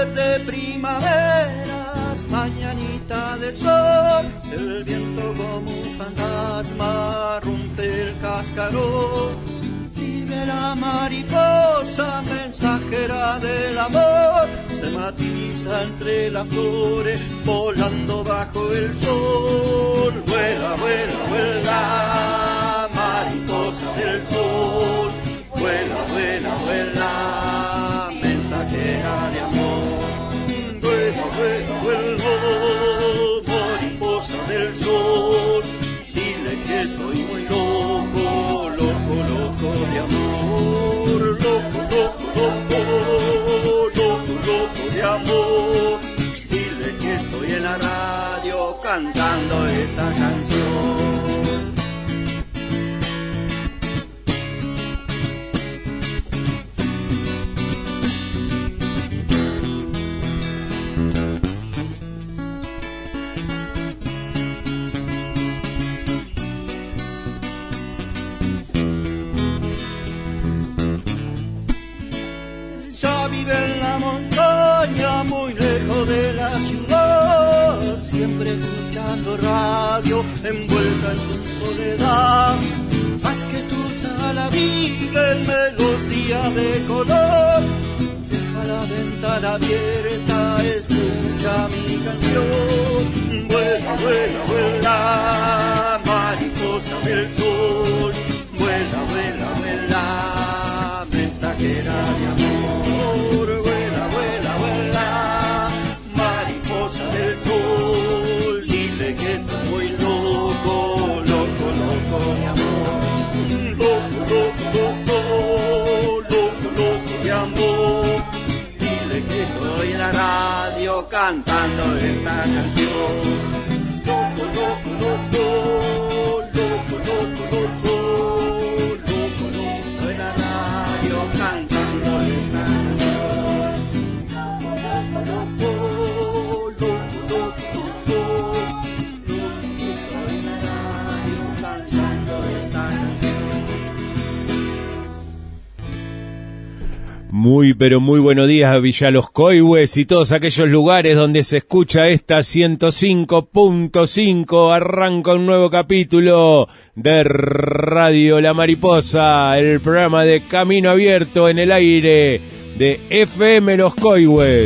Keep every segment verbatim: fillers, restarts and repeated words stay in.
verde primaveras, mañanita de sol, el viento como un fantasma rompe el cascarón. Vive la mariposa, mensajera del amor, se matiza entre las flores, volando bajo el sol. Vuela, vuela, vuela, mariposa del sol. Vuela, vuela, vuela, mensajera de amor. Vuela, vuela, vuela, mariposa del sol. Dile que estoy muy loco, loco, loco de amor. Loco, loco, loco, loco, loco de amor. Dile que estoy en la radio cantando esta canción. Vive en la montaña, muy lejos de la ciudad, siempre escuchando radio, envuelta en su soledad. Haz que tu sala vive en melodía de color, deja la ventana abierta, escucha mi canción. Vuela, vuela, vuela, mariposa del sol. Vuela, vuela, vuela, mensajera de amor. Vuela, vuela, vuela, mariposa del sol. Dile que estoy muy loco, loco, loco de amor. Loco, loco, loco, loco, loco de amor. Dile que estoy en la radio cantando esta canción. Loco, loco, loco, loco, loco, loco, loco, loco en la radio cantando esta canción. Muy, pero muy buenos días a Villa Los Coihues y todos aquellos lugares donde se escucha esta ciento cinco punto cinco. Arranca un nuevo capítulo de Radio La Mariposa, el programa de Camino Abierto en el aire de F M Los Coihues.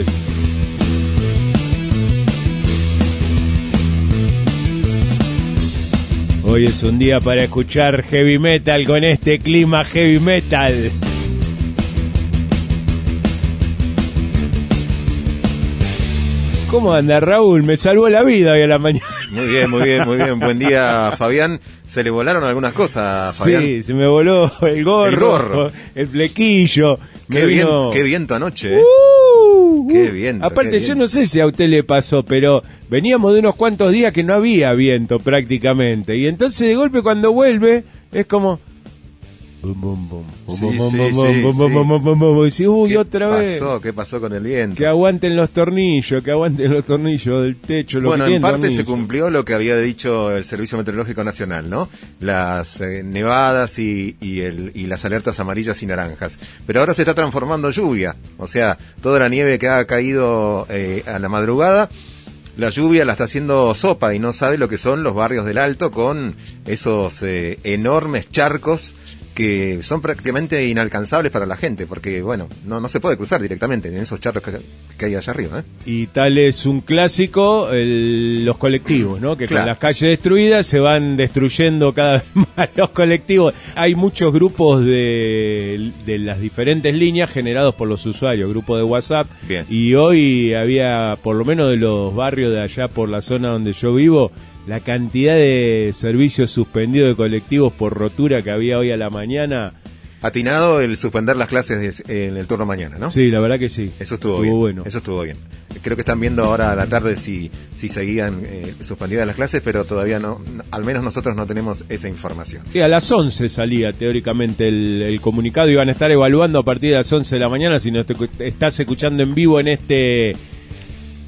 Hoy es un día para escuchar heavy metal con este clima heavy metal. ¿Cómo anda, Raúl? Me salvó la vida hoy a la mañana. Muy bien, muy bien, muy bien. Buen día, Fabián. Se le volaron algunas cosas, Fabián. Sí, se me voló el gorro, el, gorro. el flequillo. Qué, me bien, vino... qué viento anoche, ¿eh? Uh, qué viento. Aparte, qué yo viento. no sé si a usted le pasó, pero veníamos de unos cuantos días que no había viento prácticamente. Y entonces de golpe cuando vuelve es como... Bum, bum, bum, bum, Sí, bum, sí, bum, sí, bum, sí. bum, bum, bum, bum. Y dice, uy, ¿Qué otra vez. pasó? ¿Qué pasó con el viento? Que aguanten los tornillos, que aguanten los tornillos del techo. Lo Bueno, que en parte tornillos. se cumplió lo que había dicho el Servicio Meteorológico Nacional, ¿no? Las eh, nevadas y, y, el, y las alertas amarillas y naranjas. Pero ahora se está transformando en lluvia. O sea, toda la nieve que ha caído eh, a la madrugada, la lluvia la está haciendo sopa y no sabe lo que son los barrios del Alto con esos eh, enormes charcos que son prácticamente inalcanzables para la gente, porque, bueno, no no se puede cruzar directamente en esos charcos que, que hay allá arriba, ¿eh? Y tal es un clásico, el, los colectivos, ¿no? Que claro. Con las calles destruidas se van destruyendo cada vez más los colectivos. Hay muchos grupos de, de las diferentes líneas generados por los usuarios, grupos de WhatsApp. Bien. Y hoy había, por lo menos de los barrios de allá por la zona donde yo vivo, la cantidad de servicios suspendidos de colectivos por rotura que había hoy a la mañana. Atinado el suspender las clases de, en el turno mañana, ¿no? Sí, la verdad que sí. Eso estuvo, estuvo bien. bueno. Eso estuvo bien. Creo que están viendo ahora a la tarde si si seguían eh, suspendidas las clases, pero todavía no, al menos nosotros no tenemos esa información. Sí, a las once salía teóricamente el, el comunicado, iban a estar evaluando a partir de las once de la mañana, si no te estás escuchando en vivo en este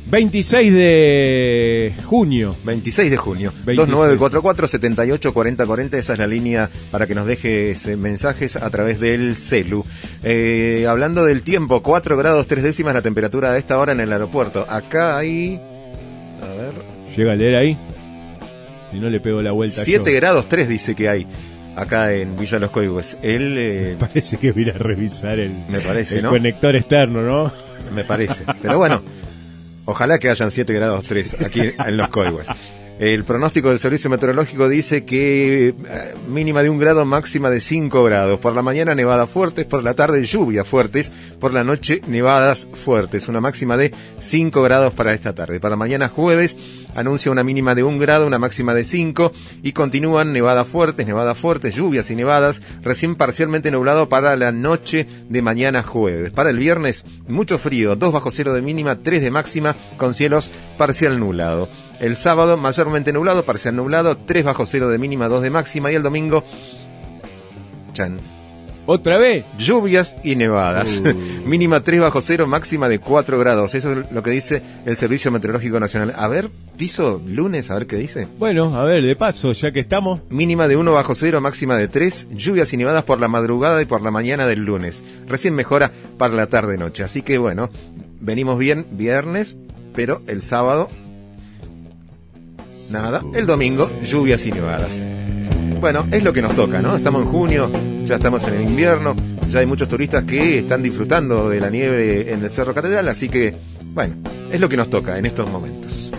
veintiséis de junio. veintiséis de junio. veintiséis. dos nueve cuatro cuatro, siete ocho, cuatro cero cuarenta, esa es la línea para que nos dejes mensajes a través del celu. Eh, hablando del tiempo, cuatro grados tres décimas la temperatura a esta hora en el aeropuerto. Acá hay... A ver... ¿Llega a leer ahí? Si no le pego la vuelta siete yo. grados tres dice que hay acá en Villa Los Coihues. Él... Eh, Me parece que voy a ir a revisar el, me parece, el ¿no? conector externo, ¿no? Me parece. Pero bueno... Ojalá que hayan siete grados tres aquí en Los Coihues. El pronóstico del Servicio Meteorológico dice que eh, mínima de un grado, máxima de cinco grados. Por la mañana nevadas fuertes, por la tarde lluvias fuertes, por la noche nevadas fuertes. Una máxima de cinco grados para esta tarde. Para mañana jueves anuncia una mínima de un grado, una máxima de cinco y continúan nevadas fuertes, nevadas fuertes, lluvias y nevadas, recién parcialmente nublado para la noche de mañana jueves. Para el viernes, mucho frío, dos bajo cero de mínima, tres de máxima, con cielos parcial nublado. El sábado, mayormente nublado, parcial nublado, tres bajo cero de mínima, dos de máxima. Y el domingo, chan, ¿Otra vez? lluvias y nevadas. Uh. Mínima tres bajo cero, máxima de cuatro grados. Eso es lo que dice el Servicio Meteorológico Nacional. A ver, piso lunes, a ver qué dice. Bueno, a ver, de paso, ya que estamos. Mínima de uno bajo cero, máxima de tres. Lluvias y nevadas por la madrugada y por la mañana del lunes. Recién mejora para la tarde-noche. Así que bueno, venimos bien viernes, pero el sábado... nada. El domingo, lluvias y nevadas. Bueno, es lo que nos toca, ¿no? Estamos en junio, ya estamos en el invierno, ya hay muchos turistas que están disfrutando de la nieve en el Cerro Catedral, así que, bueno, es lo que nos toca en estos momentos.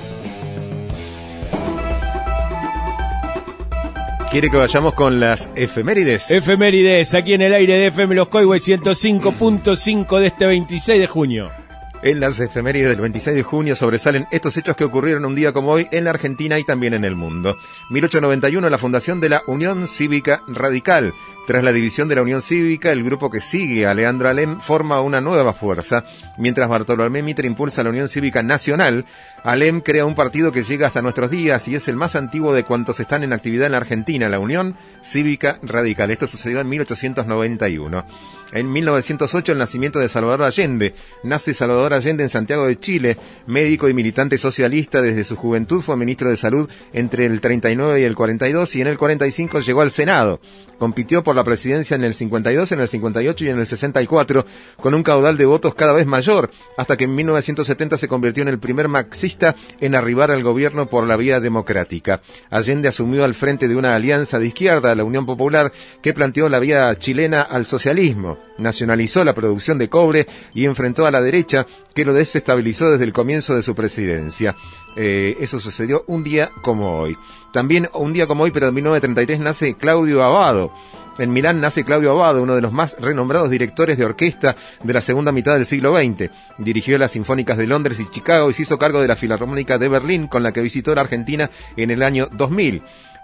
¿Quiere que vayamos con las efemérides? Efemérides, aquí en el aire de F M Los Coihues ciento cinco punto cinco de este veintiséis de junio. En las efemérides del veintiséis de junio sobresalen estos hechos que ocurrieron un día como hoy en la Argentina y también en el mundo. mil ochocientos noventa y uno, la fundación de la Unión Cívica Radical. Tras la división de la Unión Cívica, el grupo que sigue a Leandro Alem forma una nueva fuerza. Mientras Bartolomé Mitre impulsa la Unión Cívica Nacional, Alem crea un partido que llega hasta nuestros días y es el más antiguo de cuantos están en actividad en la Argentina, la Unión Cívica Radical. Esto sucedió en mil ochocientos noventa y uno. En mil novecientos ocho, el nacimiento de Salvador Allende. Nace Salvador Allende en Santiago de Chile, médico y militante socialista. Desde su juventud fue ministro de Salud entre el treinta y nueve y el cuarenta y dos y en el cuarenta y cinco llegó al Senado. Compitió por la presidencia en el cincuenta y dos, en el cincuenta y ocho y en el sesenta y cuatro, con un caudal de votos cada vez mayor, hasta que en mil novecientos setenta se convirtió en el primer marxista en arribar al gobierno por la vía democrática. Allende asumió al frente de una alianza de izquierda, la Unión Popular, que planteó la vía chilena al socialismo. Nacionalizó la producción de cobre y enfrentó a la derecha, que lo desestabilizó desde el comienzo de su presidencia. Eh, eso sucedió un día como hoy. También un día como hoy, pero en mil novecientos treinta y tres, nace Claudio Abbado. En Milán nace Claudio Abbado, uno de los más renombrados directores de orquesta de la segunda mitad del siglo veinte. Dirigió las Sinfónicas de Londres y Chicago y se hizo cargo de la Filarmónica de Berlín, con la que visitó la Argentina en el año dos mil.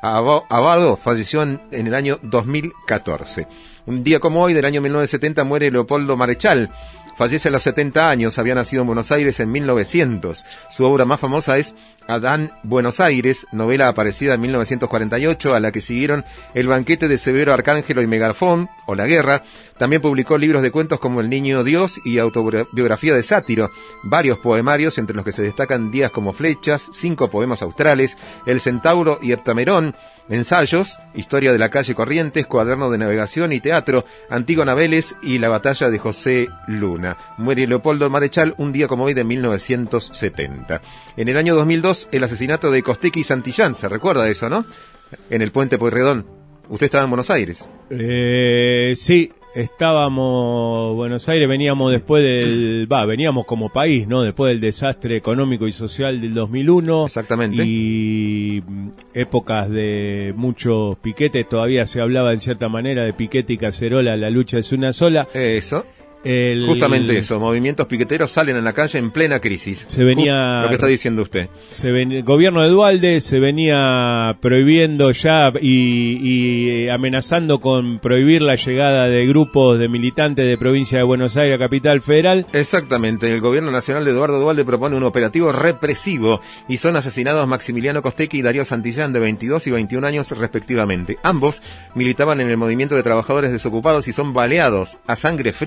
Abbado falleció en, en el año dos mil catorce. Un día como hoy, del año mil novecientos setenta, muere Leopoldo Marechal. Fallece a los setenta años, había nacido en Buenos Aires en mil novecientos. Su obra más famosa es Adán Buenos Aires, novela aparecida en mil novecientos cuarenta y ocho, a la que siguieron El banquete de Severo Arcángelo y Megafón, o La guerra. También publicó libros de cuentos como El niño Dios y autobiografía de sátiro, varios poemarios, entre los que se destacan Días como flechas, cinco poemas australes, El centauro y Heptamerón, ensayos, Historia de la calle Corrientes, Cuaderno de navegación y teatro, Antígona Vélez y La batalla de José Luna. Muere Leopoldo Marechal un día como hoy de mil novecientos setenta. En el año dos mil dos, el asesinato de Costequi y Santillán, ¿se recuerda eso, no? En el puente Pueyrredón. Usted estaba en Buenos Aires. Eh, sí, estábamos, Buenos Aires, veníamos después del, va, veníamos como país, ¿no? Después del desastre económico y social del dos mil uno. Exactamente. Y épocas de muchos piquetes, todavía se hablaba en cierta manera de piquete y cacerola, la lucha es una sola. Eso. El, Justamente eso, movimientos piqueteros salen a la calle en plena crisis. Se venía, lo que está diciendo usted. Se ven, el gobierno de Duhalde se venía prohibiendo ya y, y amenazando con prohibir la llegada de grupos de militantes de provincia de Buenos Aires a Capital Federal. Exactamente, el gobierno nacional de Eduardo Duhalde propone un operativo represivo y son asesinados Maximiliano Costequi y Darío Santillán, de veintidós y veintiún años respectivamente. Ambos militaban en el movimiento de trabajadores desocupados y son baleados a sangre fría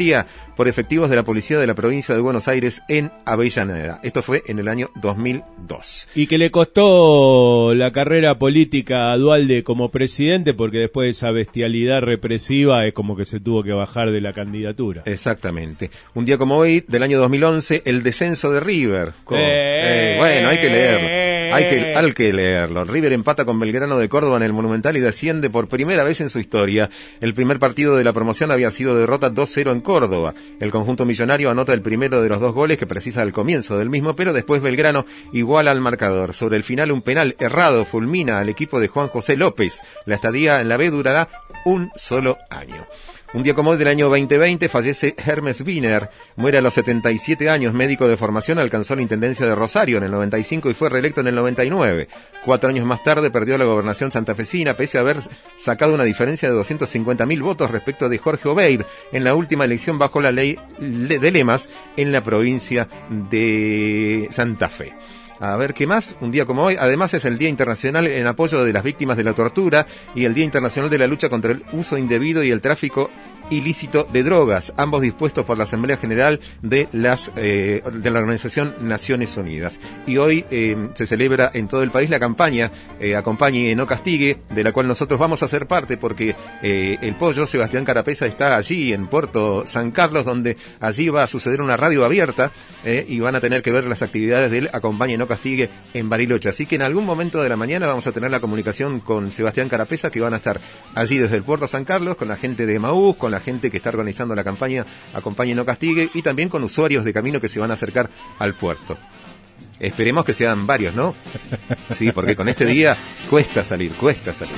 por efectivos de la policía de la provincia de Buenos Aires en Avellaneda. Esto fue en el año dos mil dos. Y que le costó la carrera política a Duhalde como presidente, porque después de esa bestialidad represiva es como que se tuvo que bajar de la candidatura. Exactamente. Un día como hoy, del año dos mil once, el descenso de River. Con, eh, eh, bueno, hay que leerlo. Hay que, hay que leerlo. River empata con Belgrano de Córdoba en el Monumental y desciende por primera vez en su historia. El primer partido de la promoción había sido derrota dos cero en Córdoba. El conjunto millonario anota el primero de los dos goles que precisa al comienzo del mismo, pero después Belgrano iguala al marcador. Sobre el final, un penal errado fulmina al equipo de Juan José López. La estadía en la B durará un solo año. Un día como hoy del año veinte veinte fallece Hermes Wiener, muere a los setenta y siete años, médico de formación, alcanzó la intendencia de Rosario en el noventa y cinco y fue reelecto en el noventa y nueve. Cuatro años más tarde perdió la gobernación santafesina, pese a haber sacado una diferencia de doscientos cincuenta mil votos respecto de Jorge Obeid en la última elección bajo la ley de Lemas en la provincia de Santa Fe. A ver, ¿qué más? Un día como hoy, además es el Día Internacional en apoyo de las víctimas de la tortura y el Día Internacional de la lucha contra el uso indebido y el tráfico ilícito de drogas, ambos dispuestos por la Asamblea General de las eh, de la Organización Naciones Unidas. Y hoy eh, se celebra en todo el país la campaña eh, Acompañe, no castigue, de la cual nosotros vamos a ser parte, porque eh, el pollo Sebastián Carapeza está allí en Puerto San Carlos, donde allí va a suceder una radio abierta eh, y van a tener que ver las actividades del Acompañe, no castigue en Bariloche. Así que en algún momento de la mañana vamos a tener la comunicación con Sebastián Carapeza, que van a estar allí desde el Puerto San Carlos, con la gente de Emaús, con la gente que está organizando la campaña Acompañe, no castigue, y también con usuarios de camino que se van a acercar al puerto. Esperemos que sean varios, ¿no? Sí, porque con este día cuesta salir, cuesta salir.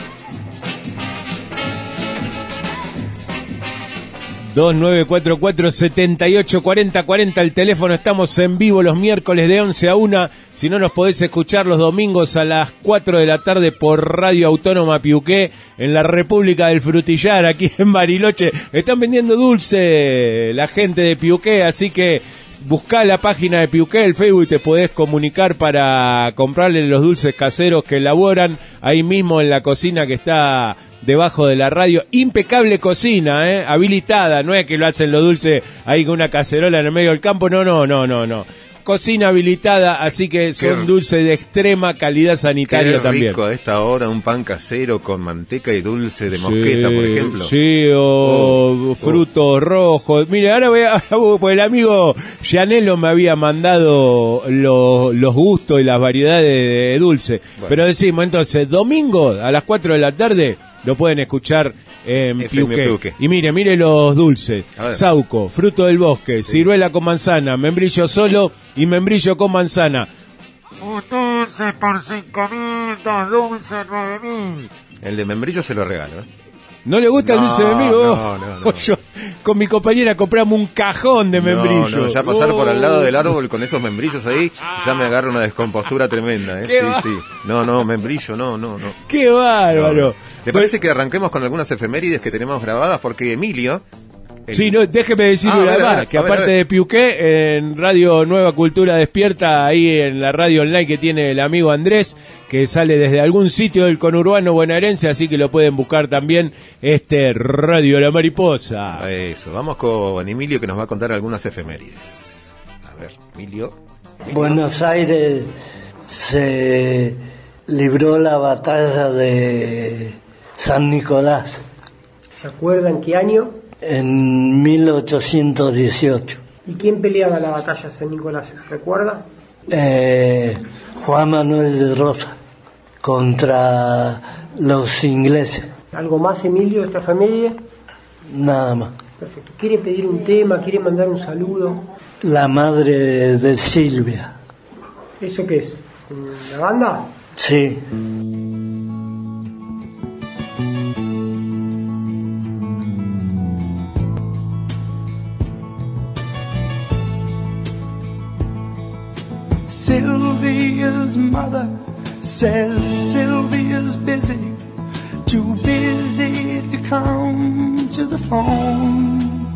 dos nueve cuatro cuatro, siete ocho cuatro cero cuatro cero, el teléfono. Estamos en vivo los miércoles de once a una. Si no, nos podés escuchar los domingos a las cuatro de la tarde por Radio Autónoma Piuqué, en la República del Frutillar, aquí en Bariloche. Están vendiendo dulce la gente de Piuqué, así que buscá la página de Piuqué, el Facebook, y te podés comunicar para comprarle los dulces caseros que elaboran ahí mismo en la cocina que está debajo de la radio. Impecable cocina, eh, habilitada, no es que lo hacen los dulces ahí con una cacerola en el medio del campo, no, no, no, no, no. Cocina habilitada, así que son dulces de extrema calidad sanitaria qué también. Rico a esta hora un pan casero con manteca y dulce de mosqueta, sí, por ejemplo. Sí, o oh, frutos oh. rojos. Mire, ahora voy a, pues el amigo Gianello me había mandado los, los gustos y las variedades de dulce. Bueno. Pero decimos entonces, domingo a las cuatro de la tarde lo pueden escuchar en Piuqué. Piuqué. Y mire, mire los dulces. Sauco, fruto del bosque, sí. Ciruela con manzana, membrillo solo y membrillo con manzana. Un dulce por cinco mil, dos dulces nueve mil. El de membrillo se lo regalo, ¿eh? ¿No le gusta no, el dulce de membrillo? No, no, no. Yo, con mi compañera compramos un cajón de membrillo. No, no, ya pasar oh. por al lado del árbol con esos membrillos ahí, ya me agarra una descompostura tremenda, ¿eh? Sí, va? sí. No, no, membrillo, no, no, no. ¡Qué bárbaro! No, no. ¿Le parece que arranquemos con algunas efemérides que tenemos grabadas? Porque Emilio... El... Sí, no, déjeme decirle ah, además, que aparte ver, de Piuqué, en Radio Nueva Cultura Despierta, ahí en la radio online que tiene el amigo Andrés, que sale desde algún sitio del conurbano bonaerense, así que lo pueden buscar también, este Radio La Mariposa. Eso, vamos con Emilio, que nos va a contar algunas efemérides. A ver, Emilio. Emilio. Buenos Aires se libró la batalla de San Nicolás. ¿Se acuerdan qué año? En mil ochocientos dieciocho. ¿Y quién peleaba la batalla de San Nicolás? ¿Recuerda? Eh, Juan Manuel de Rosa contra los ingleses. ¿Algo más, Emilio, de esta familia? Nada más. Perfecto. ¿Quiere pedir un tema? ¿Quiere mandar un saludo? La madre de Silvia. ¿Eso qué es? ¿La banda? Sí. Sylvia's mother says Sylvia's busy, too busy to come to the phone.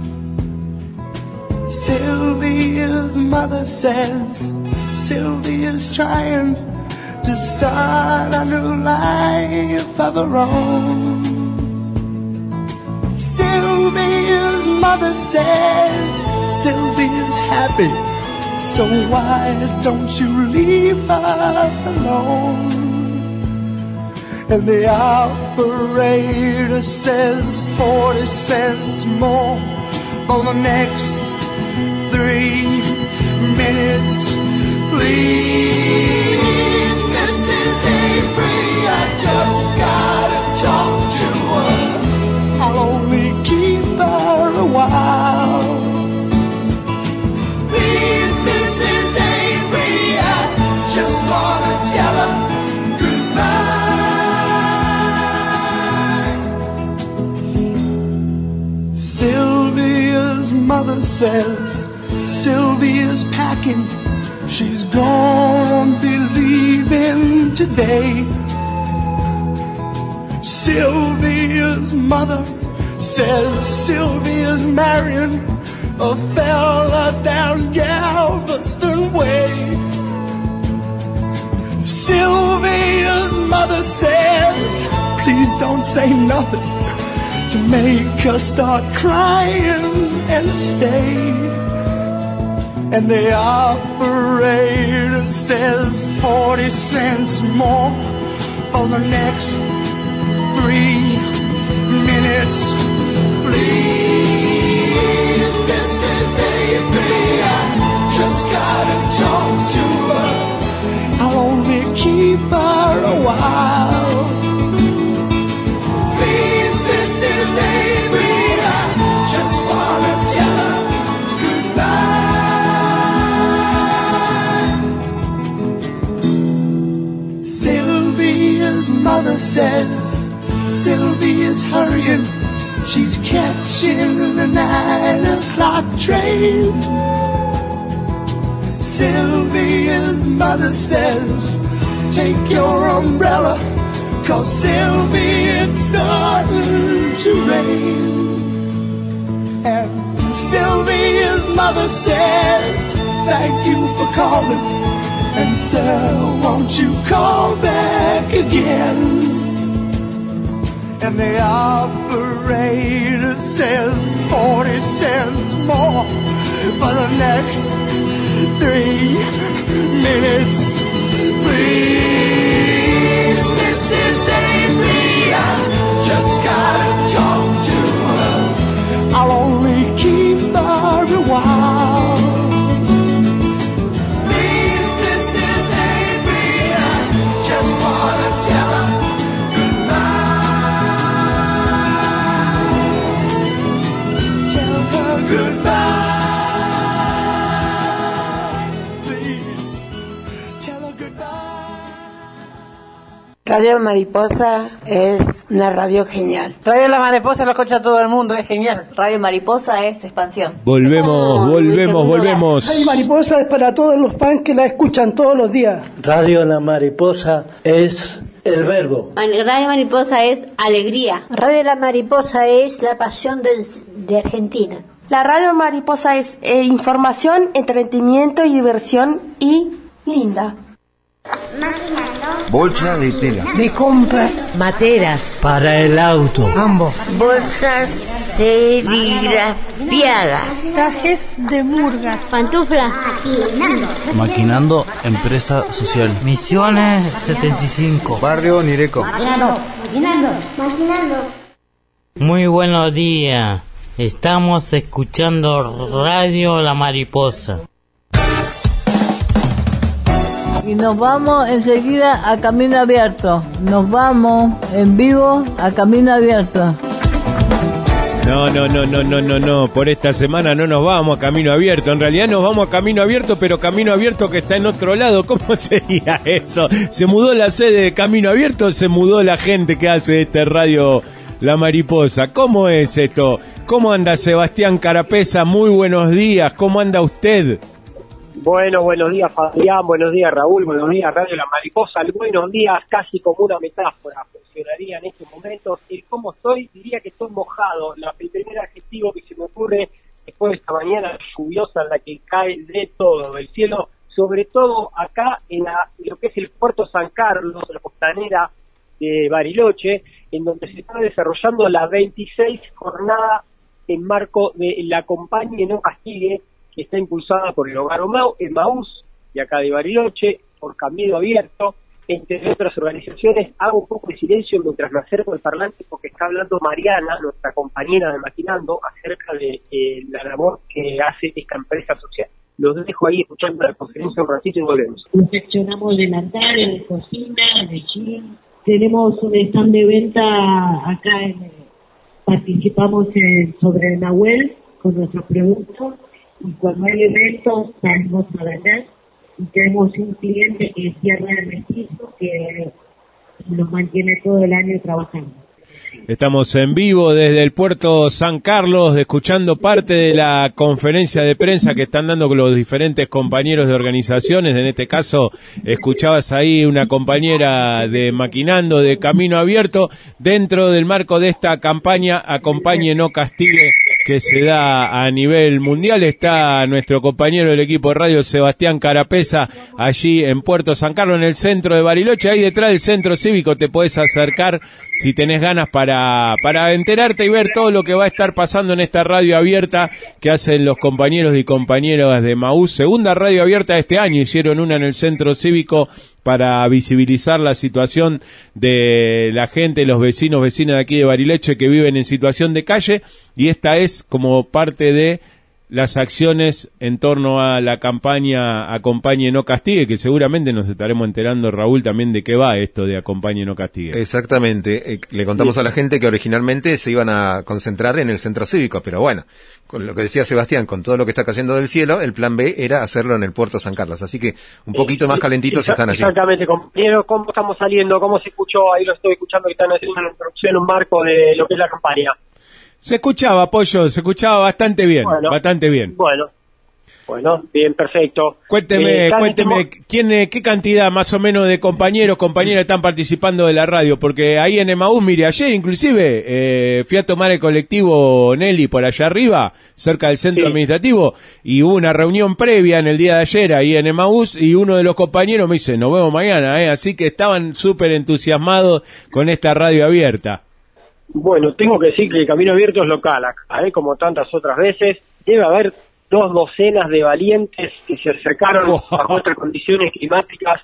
Sylvia's mother says Sylvia's trying to start a new life of her own. Sylvia's mother says Sylvia's happy, so why don't you leave her alone? And the operator says forty cents more for the next three minutes, please. Missus Avery, I just gotta talk to her. I'll only keep her a while. Please, Missus Avery, I just wanna tell her goodbye. Sylvia's mother says Sylvia's packing. She's gonna be leaving today. Sylvia's mother says Sylvia's marrying a fella down Galveston Way. Sylvia's mother says, please don't say nothing to make her start crying and stay. And the operator says forty cents more for the next three minutes, please. Missus Avery, I just gotta talk to her. I'll only keep her a while. Please, Missus Avery, I just wanna tell her goodbye. Sylvia's mother says Sylvia's hurrying. She's catching the nine o'clock train. Sylvia's mother says, take your umbrella, 'cause Sylvia, it's starting to rain. And Sylvia's mother says, thank you for calling, and sir, won't you call back again? And the operator says forty cents more for the next three minutes, please. Missus Avery, I just gotta talk to her. I'll only keep her a while. Please, Missus Avery, I just wanna tell her Radio Mariposa es una radio genial. Radio La Mariposa lo escucha todo el mundo, es genial. Radio Mariposa es expansión. Volvemos, oh, volvemos, volvemos. Radio Mariposa es para todos los fans que la escuchan todos los días. Radio La Mariposa es el verbo. Radio Mariposa es alegría. Radio La Mariposa es la pasión de, de Argentina. La Radio Mariposa es eh, información, entretenimiento y diversión y linda. Bolsa de tela. De compras. Materas. Para el auto. Ambos. Bolsas serigrafiadas. Trajes de murgas. Pantuflas. Maquinando. Maquinando, empresa social. Misiones setenta y cinco. Barrio Nireco. Maquinando. Maquinando. Maquinando. Muy buenos días. Estamos escuchando Radio La Mariposa. Y nos vamos enseguida a Camino Abierto. Nos vamos en vivo a Camino Abierto. No, no, no, no, no, no, no. Por esta semana no nos vamos a Camino Abierto. En realidad nos vamos a Camino Abierto, pero Camino Abierto que está en otro lado. ¿Cómo sería eso? ¿Se mudó la sede de Camino Abierto o se mudó la gente que hace este radio La Mariposa? ¿Cómo es esto? ¿Cómo anda Sebastián Carapesa? Muy buenos días. ¿Cómo anda usted? Bueno, buenos días Fabián, buenos días Raúl, buenos días Radio La Mariposa, buenos días casi como una metáfora funcionaría en este momento. El cómo estoy, diría que estoy mojado, la, el primer adjetivo que se me ocurre después de esta mañana lluviosa en la que cae de todo del cielo, sobre todo acá en, la, en lo que es el puerto San Carlos, la costanera de Bariloche, en donde se está desarrollando la veintiséis jornada en marco de la campaña No Castigue, que está impulsada por el Hogar Emaús, de acá de Bariloche, por Camino Abierto, entre otras organizaciones. Hago un poco de silencio mientras me acerco al parlante porque está hablando Mariana, nuestra compañera de Maquinando, acerca de eh, la labor que hace esta empresa social. Los dejo ahí escuchando la conferencia un ratito y volvemos. Confeccionamos delantal, de cocina, de jeans. Tenemos un stand de venta acá, en, participamos en, sobre Nahuel con nuestros productos y cuando hay eventos salimos a vender. Y tenemos un cliente que cierra el mestizo que nos mantiene todo el año trabajando. Estamos en vivo desde el puerto San Carlos, escuchando parte de la conferencia de prensa que están dando con los diferentes compañeros de organizaciones. En este caso, escuchabas ahí una compañera de Maquinando, de Camino Abierto, dentro del marco de esta campaña Acompañe, no castigue, que se da a nivel mundial. Está nuestro compañero del equipo de radio, Sebastián Carapesa, allí en Puerto San Carlos, en el centro de Bariloche. Ahí detrás del centro cívico te podés acercar si tenés ganas para, para enterarte y ver todo lo que va a estar pasando en esta radio abierta que hacen los compañeros y compañeras de Emaús. Segunda radio abierta de este año, hicieron una en el centro cívico para visibilizar la situación de la gente, los vecinos, vecinas de aquí de Bariloche que viven en situación de calle, y esta es como parte de las acciones en torno a la campaña Acompañe, no castigue, que seguramente nos estaremos enterando, Raúl, también de qué va esto de Acompañe, no castigue. Exactamente, eh, le contamos sí. a la gente que originalmente se iban a concentrar en el centro cívico, pero bueno, con lo que decía Sebastián, con todo lo que está cayendo del cielo, el plan B era hacerlo en el puerto San Carlos, así que un poquito eh, más calentitos están allí. Exactamente, compañero, ¿cómo estamos saliendo? ¿Cómo se escuchó? Ahí lo estoy escuchando que están haciendo una introducción, un marco de lo que es la campaña. Se escuchaba, Pollo, se escuchaba bastante bien, bueno, bastante bien. Bueno, bueno, bien, perfecto. Cuénteme, eh, cuénteme, ¿quién, qué cantidad más o menos de compañeros, compañeras están participando de la radio? Porque ahí en Emaús, mire, ayer inclusive eh, fui a tomar el colectivo Nelly por allá arriba, cerca del centro sí. administrativo, y hubo una reunión previa en el día de ayer ahí en Emaús, y uno de los compañeros me dice, nos vemos mañana, eh, así que estaban súper entusiasmados con esta radio abierta. Bueno, tengo que decir que el Camino Abierto es local acá, ¿eh? Como tantas otras veces. Debe haber dos docenas de valientes que se acercaron oh. a otras condiciones climáticas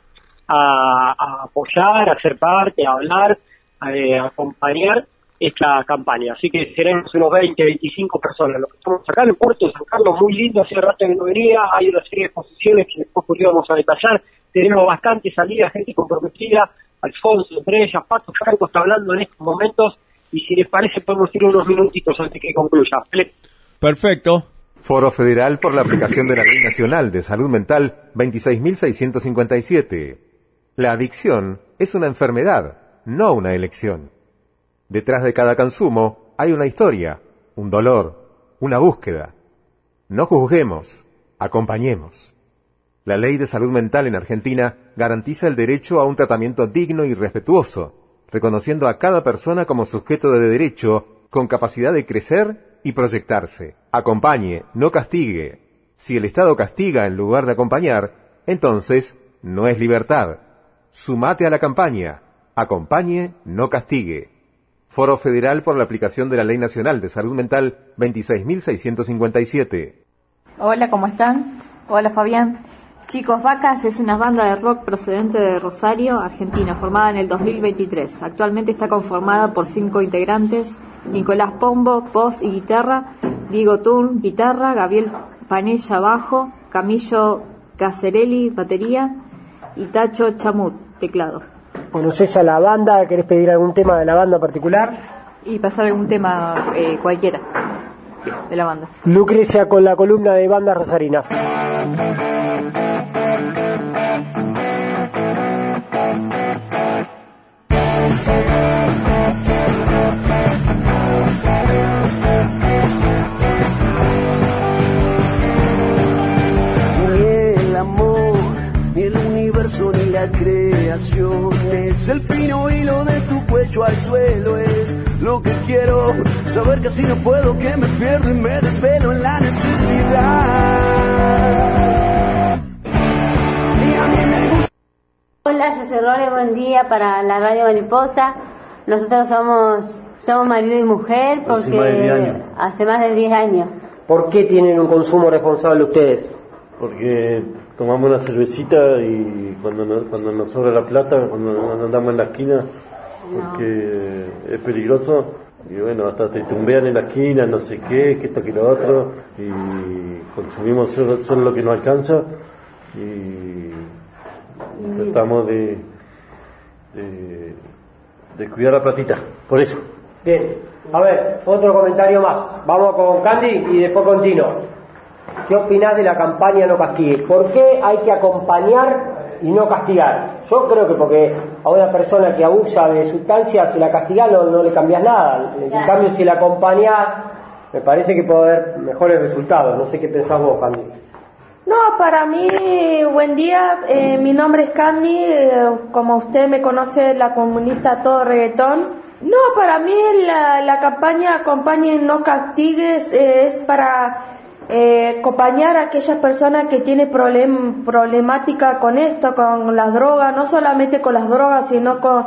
a, a apoyar, a hacer parte, a hablar, a, eh, a acompañar esta campaña. Así que seremos unos veinte, veinticinco personas. Los que estamos acá en el puerto de San Carlos, muy lindo, hace rato que no venía, hay una serie de exposiciones que después podríamos a detallar. Tenemos bastante salida, gente comprometida, Alfonso, entre ellas, Pato Franco está hablando en estos momentos. Y si les parece podemos ir unos minutitos antes que concluya. Perfecto. Foro Federal por la aplicación de la Ley Nacional de Salud Mental veintiséis mil seiscientos cincuenta y siete. La adicción es una enfermedad, no una elección. Detrás de cada consumo hay una historia, un dolor, una búsqueda. No juzguemos, acompañemos. La Ley de Salud Mental en Argentina garantiza el derecho a un tratamiento digno y respetuoso, reconociendo a cada persona como sujeto de derecho, con capacidad de crecer y proyectarse. Acompañe, no castigue. Si el Estado castiga en lugar de acompañar, entonces no es libertad. Sumate a la campaña. Acompañe, no castigue. Foro Federal por la aplicación de la Ley Nacional de Salud Mental veintiséis mil seiscientos cincuenta y siete. Hola, ¿cómo están? Hola, Fabián. Chicos Vacas es una banda de rock procedente de Rosario, Argentina, formada en el dos mil veintitrés. Actualmente está conformada por cinco integrantes: Nicolás Pombo, voz y guitarra, Diego Turn, guitarra, Gabriel Panella, bajo, Camillo Cacerelli, batería, y Tacho Chamut, teclado. ¿Conoces a la banda? ¿Querés pedir algún tema de la banda particular? Y pasar algún tema eh, cualquiera de la banda. Lucrecia con la columna de bandas rosarinas. Ni la creación es el fino hilo de tu cuello al suelo, es lo que quiero saber, que así no puedo, que me pierdo y me desvelo en la necesidad. Y a mí me gusta. Hola, yo soy Role, buen día para la Radio Mariposa. Nosotros somos somos marido y mujer porque hace más de diez años. ¿Por qué tienen un consumo responsable ustedes? Porque tomamos una cervecita y cuando nos, cuando nos sobra la plata, cuando nos andamos en la esquina, porque es peligroso, y bueno, hasta te tumbean en la esquina, no sé qué, que esto, que lo otro, y consumimos solo, solo lo que nos alcanza, y tratamos de, de, de cuidar la platita, por eso. Bien, a ver, otro comentario más. Vamos con Candy y después continuo. ¿Qué opinás de la campaña No Castigues? ¿Por qué hay que acompañar y no castigar? Yo creo que porque a una persona que abusa de sustancias, si la castigás no, no le cambias nada. En claro. cambio, si la acompañás, me parece que puede haber mejores resultados. No sé qué pensás vos, Candy. No, para mí, buen día, eh, mi nombre es Candy, eh, como usted me conoce, la comunista Todo Reggaetón. No, para mí la, la campaña Acompañe y no castigues eh, es para eh, acompañar a aquellas personas que tienen problem, problemática con esto, con las drogas, no solamente con las drogas, sino con,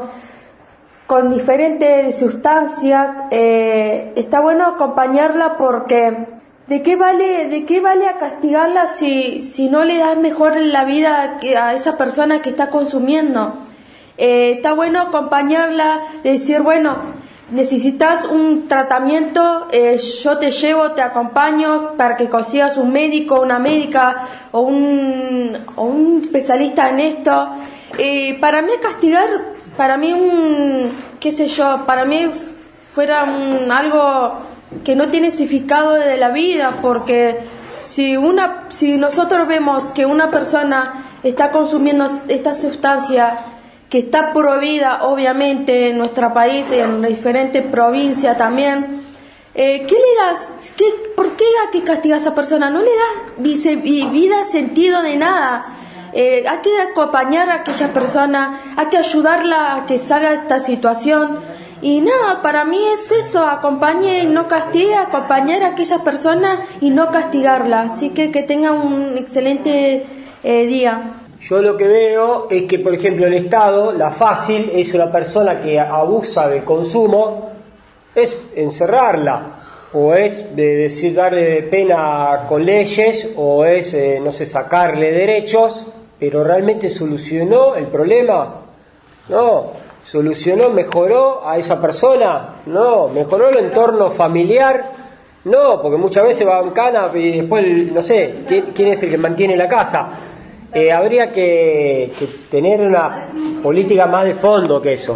con diferentes sustancias. Eh, está bueno acompañarla porque ¿de qué vale, de qué vale a castigarla si, si no le das mejor la vida a esa persona que está consumiendo? Eh, está bueno acompañarla, decir, bueno, necesitas un tratamiento, eh, yo te llevo, te acompaño para que consigas un médico, una médica o un, o un especialista en esto. Eh, para mí castigar, para mí un, qué sé yo, para mí fuera un, algo que no tiene significado de la vida, porque si una, si nosotros vemos que una persona está consumiendo esta sustancia que está prohibida obviamente en nuestro país, en diferentes provincias también, eh, ¿qué le das? ¿Qué, ¿Por qué hay que castigar a esa persona? No le das vida, sentido de nada. Eh, hay que acompañar a aquella persona, hay que ayudarla a que salga de esta situación. Y nada, para mí es eso, acompañe y no castigue, acompañar a aquellas personas y no castigarla. Así que que tenga un excelente eh, día. Yo lo que veo es que, por ejemplo, el Estado, la fácil, es una persona que abusa del consumo, es encerrarla, o es de decir darle pena con leyes, o es, eh, no sé, sacarle derechos, pero realmente solucionó el problema. No, solucionó, mejoró a esa persona, no, mejoró el entorno familiar, no, porque muchas veces va en cana y después, no sé, ¿quién, quién es el que mantiene la casa? Eh, habría que, que tener una política más de fondo que eso.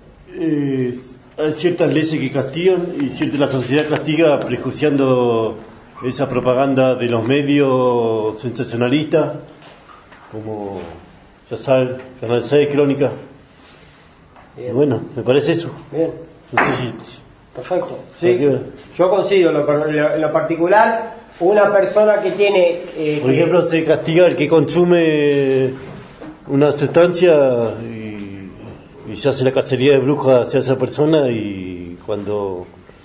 Eh, hay ciertas leyes que castigan y cierta la sociedad castiga prejuiciando esa propaganda de los medios sensacionalistas, como ya saben, Canal seis, Crónica. Bien. Bueno, me parece eso. Bien. No sé si... Perfecto. Sí, yo consigo en lo particular. Una persona que tiene... Eh, Por ejemplo, se castiga el que consume una sustancia y, y se hace la cacería de brujas hacia esa persona, y cuando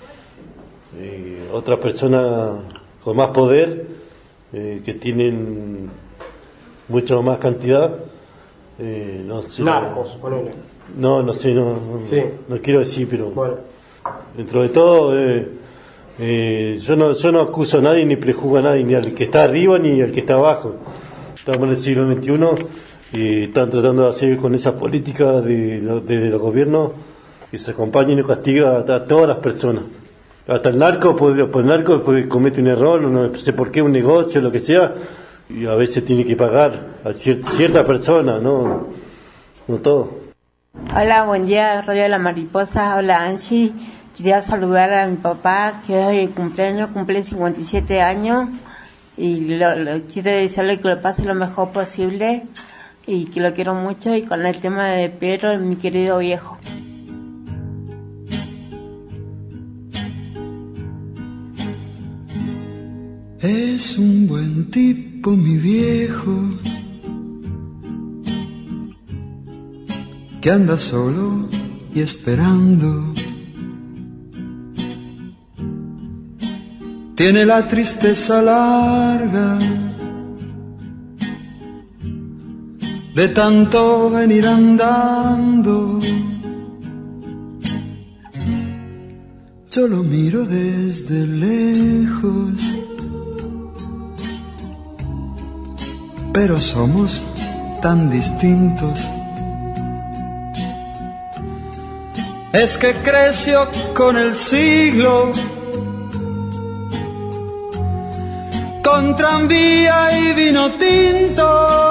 eh, otras personas con más poder, eh, que tienen mucha más cantidad, eh, no sé... Narcos, ponele. No, no sé, no, no, sí. no quiero decir, pero... Bueno. Dentro de todo... Eh, Eh, yo no yo no acuso a nadie ni prejuzgo a nadie, ni al que está arriba ni al que está abajo. Estamos en el siglo veintiuno y están tratando de hacer con esas políticas de, de, de los gobiernos que se acompañen y castiga a, a todas las personas. Hasta el narco, puede, el narco puede comete un error, no sé por qué, un negocio, lo que sea, y a veces tiene que pagar a cier, cierta persona, no, no todo. Hola, buen día, Radio La Mariposa, habla Angie. Quería saludar a mi papá, que hoy es cumpleaños, cumple cincuenta y siete años, y lo, lo, quiero decirle que lo pase lo mejor posible, y que lo quiero mucho, y con el tema de Pedro, mi querido viejo. Es un buen tipo, mi viejo, que anda solo y esperando. Tiene la tristeza larga de tanto venir andando. Yo lo miro desde lejos pero somos tan distintos. Es que creció con el siglo, con tranvía y vino tinto.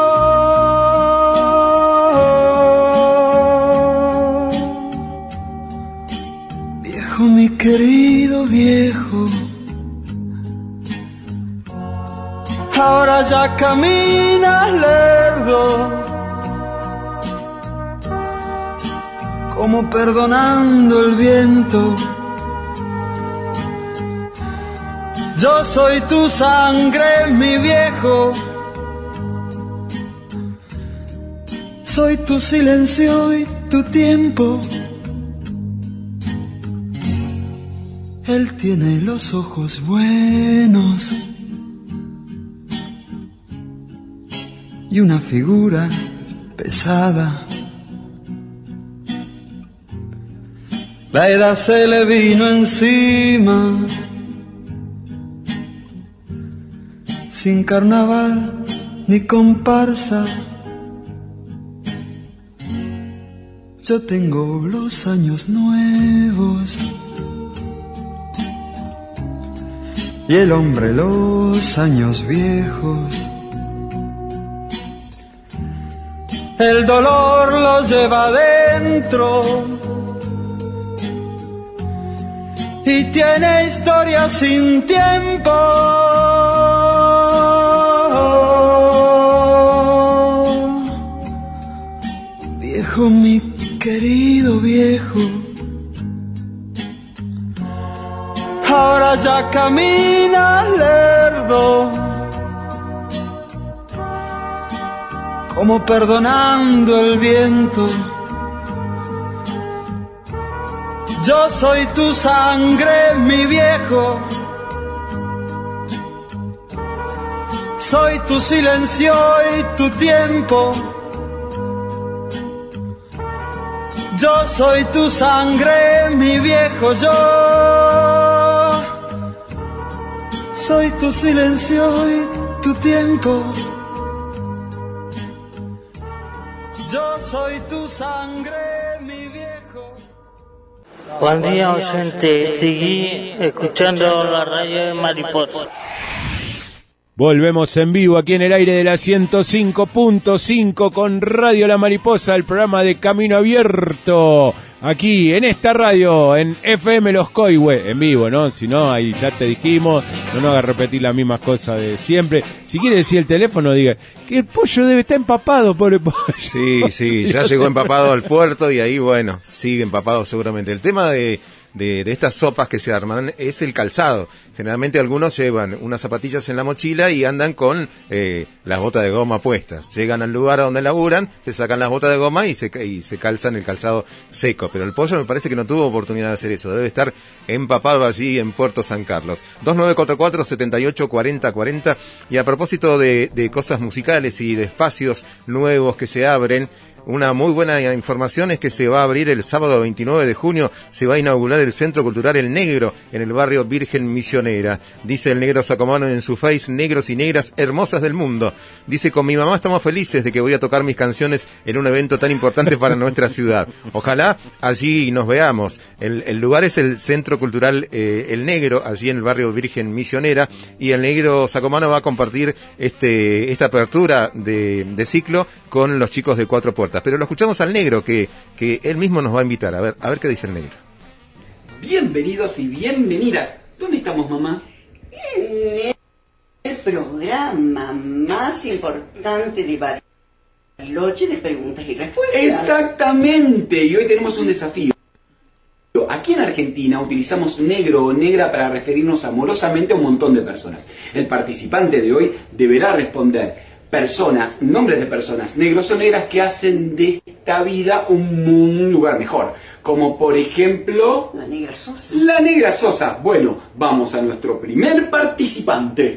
Viejo, mi querido viejo, ahora ya caminas lerdo, como perdonando el viento. Yo soy tu sangre, mi viejo, soy tu silencio y tu tiempo. Él tiene los ojos buenos y una figura pesada. La edad se le vino encima, sin carnaval ni comparsa. Yo tengo los años nuevos y el hombre los años viejos. El dolor lo lleva adentro y tiene historia sin tiempo. Viejo, mi querido viejo, ahora ya caminas lerdo, como perdonando el viento. Yo soy tu sangre, mi viejo, soy tu silencio y tu tiempo. Yo soy tu sangre, mi viejo, yo soy tu silencio y tu tiempo. Yo soy tu sangre, mi viejo. Buen día, oyente. Seguí escuchando la radio de Mariposa. Volvemos en vivo aquí en el aire de la ciento cinco punto cinco con Radio La Mariposa, el programa de Camino Abierto. Aquí en esta radio, en F M Los Coihue, en vivo, ¿no? Si no, ahí ya te dijimos, no nos hagas repetir las mismas cosas de siempre. Si quiere decir el teléfono, diga que el pollo debe estar empapado, pobre pollo. Sí, sí, ya llegó empapado al puerto y ahí, bueno, sigue empapado seguramente. El tema de... De, de estas sopas que se arman es el calzado. Generalmente algunos llevan unas zapatillas en la mochila y andan con eh, las botas de goma puestas. Llegan al lugar donde laburan, se sacan las botas de goma y se, y se calzan el calzado seco. Pero el pollo me parece que no tuvo oportunidad de hacer eso. Debe estar empapado allí en Puerto San Carlos. dos nueve cuatro cuatro, siete ocho, cuatro cero cuatro cero. Y a propósito de, de cosas musicales y de espacios nuevos que se abren, una muy buena información es que se va a abrir el sábado veintinueve de junio, se va a inaugurar el Centro Cultural El Negro en el barrio Virgen Misionera. Dice el negro Sacomano en su face: negros y negras hermosas del mundo. Dice: con mi mamá estamos felices de que voy a tocar mis canciones en un evento tan importante para nuestra ciudad. Ojalá allí nos veamos. El, el lugar es el Centro Cultural eh, El Negro, allí en el barrio Virgen Misionera, y el negro Sacomano va a compartir este esta apertura de, de ciclo con los chicos de Cuatro Puertas. Pero lo escuchamos al negro, que, que él mismo nos va a invitar. A ver, a ver qué dice el negro. Bienvenidos y bienvenidas. ¿Dónde estamos, mamá? En el programa más importante de Bariloche de preguntas y respuestas. Exactamente. Y hoy tenemos un desafío. Aquí en Argentina utilizamos negro o negra para referirnos amorosamente a un montón de personas. El participante de hoy deberá responder personas, nombres de personas, negros o negras, que hacen de esta vida un, un lugar mejor. Como por ejemplo... La negra Sosa. La negra Sosa. Bueno, vamos a nuestro primer participante.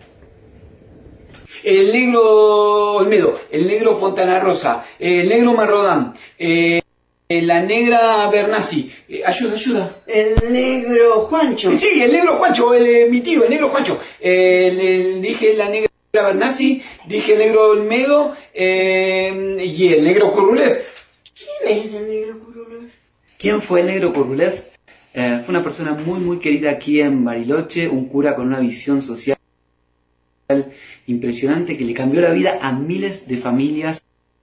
El negro Olmedo, el negro Fontana Rosa, el negro Marrodán, eh, la negra Bernasi. Eh, ayuda, ayuda. El negro Juancho. Sí, el negro Juancho, el, eh, mi tío, el negro Juancho. Eh, le dije la negra Bernasi, dije negro Olmedo eh, y el negro Kurulev. ¿Quién es el negro Kurulev? ¿Quién fue el negro Kurulev? Eh, fue una persona muy muy querida aquí en Bariloche, un cura con una visión social impresionante que le cambió la vida a miles de familias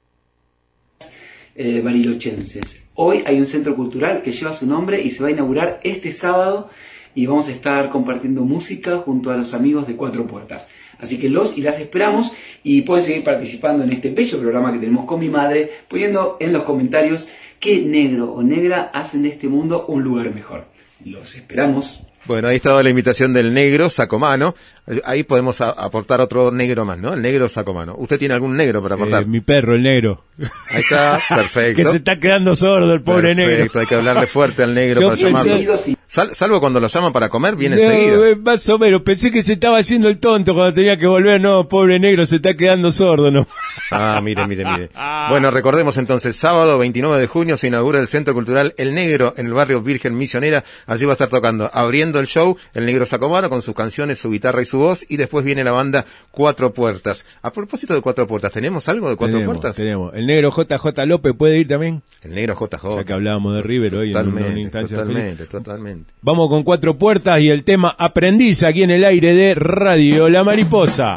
eh, barilochenses. Hoy hay un centro cultural que lleva su nombre y se va a inaugurar este sábado y vamos a estar compartiendo música junto a los amigos de Cuatro Puertas. Así que los y las esperamos y pueden seguir participando en este bello programa que tenemos con mi madre, poniendo en los comentarios qué negro o negra hacen de este mundo un lugar mejor. Los esperamos. Bueno, ahí estaba la invitación del negro Sacomano. Ahí podemos a- aportar otro negro más, ¿no? El negro Sacomano. ¿Usted tiene algún negro para aportar? Eh, mi perro, el negro. Ahí está, perfecto. Que se está quedando sordo el pobre negro. Perfecto, hay que hablarle fuerte al negro Yo para pensé- llamarlo. Sal- salvo cuando lo llaman para comer, viene No, enseguida. eh, más o menos, pensé que se estaba haciendo el tonto cuando tenía que volver. No, pobre negro, se está quedando sordo, ¿no? Ah, mire, mire, mire. Bueno, recordemos entonces, sábado veintinueve de junio se inaugura el Centro Cultural El Negro en el barrio Virgen Misionera. Allí va a estar tocando, abriendo el show, el negro Sacomano con sus canciones, su guitarra y su voz. Y después viene la banda Cuatro Puertas. A propósito de Cuatro Puertas, ¿tenemos algo de Cuatro tenemos, Puertas? Tenemos. El negro J J López puede ir también. El negro J J. Ya que hablábamos de River hoy en una, una Totalmente, instancia totalmente, feliz. totalmente. Vamos con Cuatro Puertas y el tema Aprendiz aquí en el aire de Radio La Mariposa.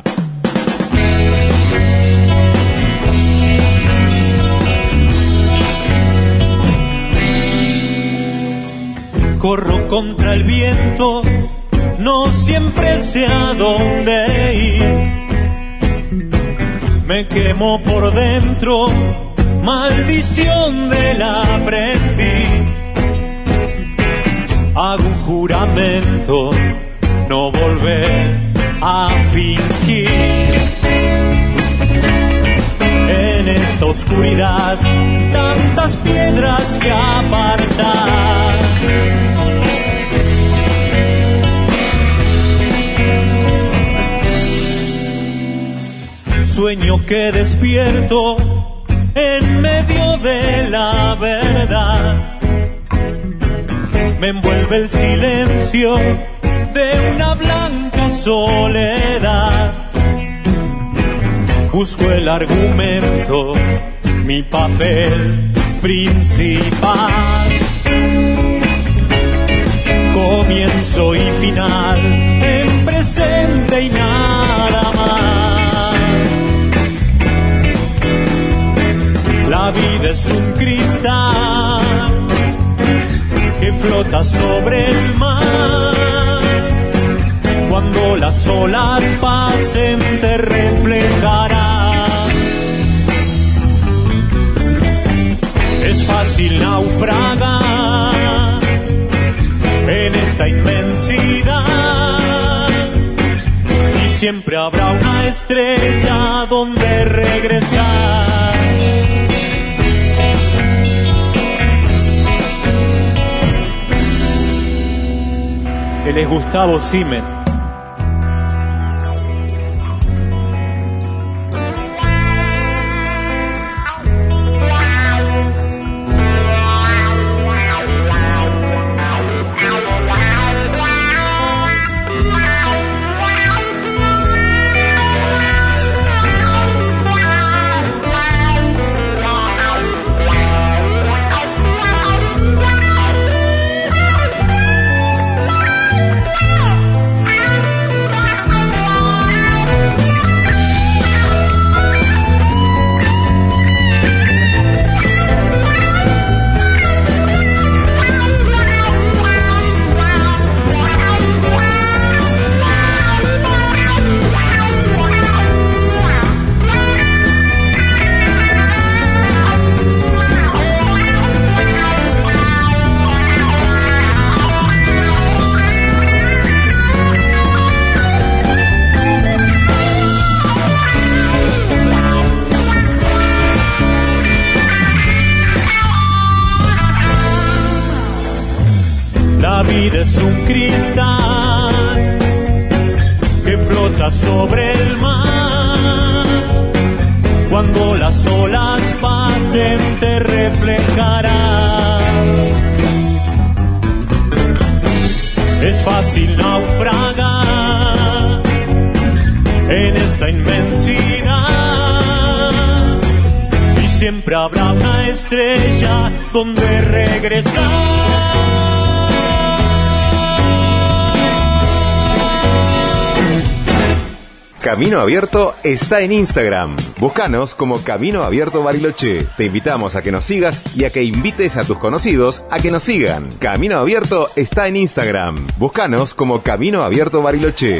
Corro contra el viento, no siempre sé a dónde ir. Me quemo por dentro, maldición del aprendiz. Hago un juramento, no volver a fingir. En esta oscuridad, tantas piedras que apartar. Sueño que despierto en medio de la verdad. Me envuelve el silencio de una blanca soledad. Busco el argumento, mi papel principal. Comienzo y final, en presente y nada más. La vida es un cristal que flota sobre el mar. Cuando las olas pasen te reflejará. Es fácil naufragar en esta inmensidad y siempre habrá una estrella donde regresar. Él es Gustavo Simen. La vida es un cristal que flota sobre el mar. Cuando las olas pasen te reflejará. Es fácil naufragar en esta inmensidad siempre habrá una estrella donde regresar. Camino Abierto está en Instagram. Búscanos como Camino Abierto Bariloche. Te invitamos a que nos sigas y a que invites a tus conocidos a que nos sigan. Camino Abierto está en Instagram. Búscanos como Camino Abierto Bariloche.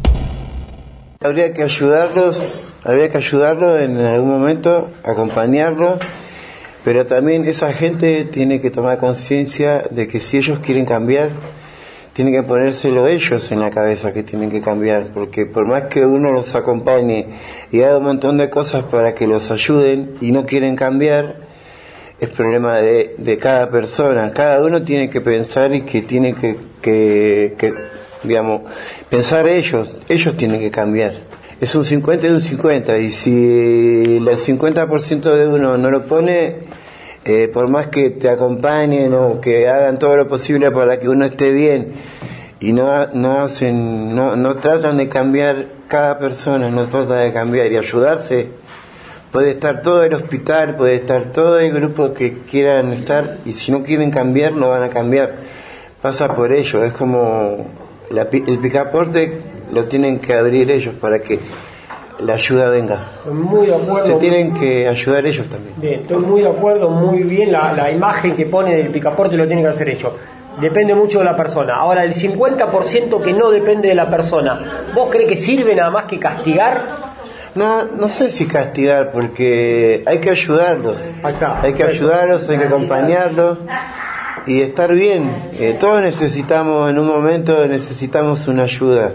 Habría que ayudarlos, habría que ayudarlos en algún momento, acompañarlos, pero también esa gente tiene que tomar conciencia de que si ellos quieren cambiar, tienen que ponérselo ellos en la cabeza que tienen que cambiar, porque por más que uno los acompañe y haga un montón de cosas para que los ayuden y no quieren cambiar, es problema de, de cada persona. Cada uno tiene que pensar y que tiene que, que, que, digamos, pensar ellos, ellos tienen que cambiar. Es un cincuenta y un cincuenta, y si el cincuenta por ciento de uno no lo pone, Eh, por más que te acompañen o que hagan todo lo posible para que uno esté bien y no no hacen no, no tratan de cambiar, cada persona no trata de cambiar y ayudarse, puede estar todo el hospital, puede estar todo el grupo que quieran estar, y si no quieren cambiar no van a cambiar, pasa por ello. Es como la, el picaporte lo tienen que abrir ellos para que la ayuda venga. Muy de acuerdo. Se tienen que ayudar ellos también. Bien, estoy muy de acuerdo, muy bien. La, la imagen que pone del picaporte lo tienen que hacer ellos. Depende mucho de la persona. Ahora, el cincuenta por ciento que no depende de la persona, ¿vos crees que sirve nada más que castigar? No, no sé si castigar, porque hay que ayudarlos. Acá, hay que ayudarlos, hay que acompañarlos y estar bien. Eh, todos necesitamos, en un momento necesitamos una ayuda.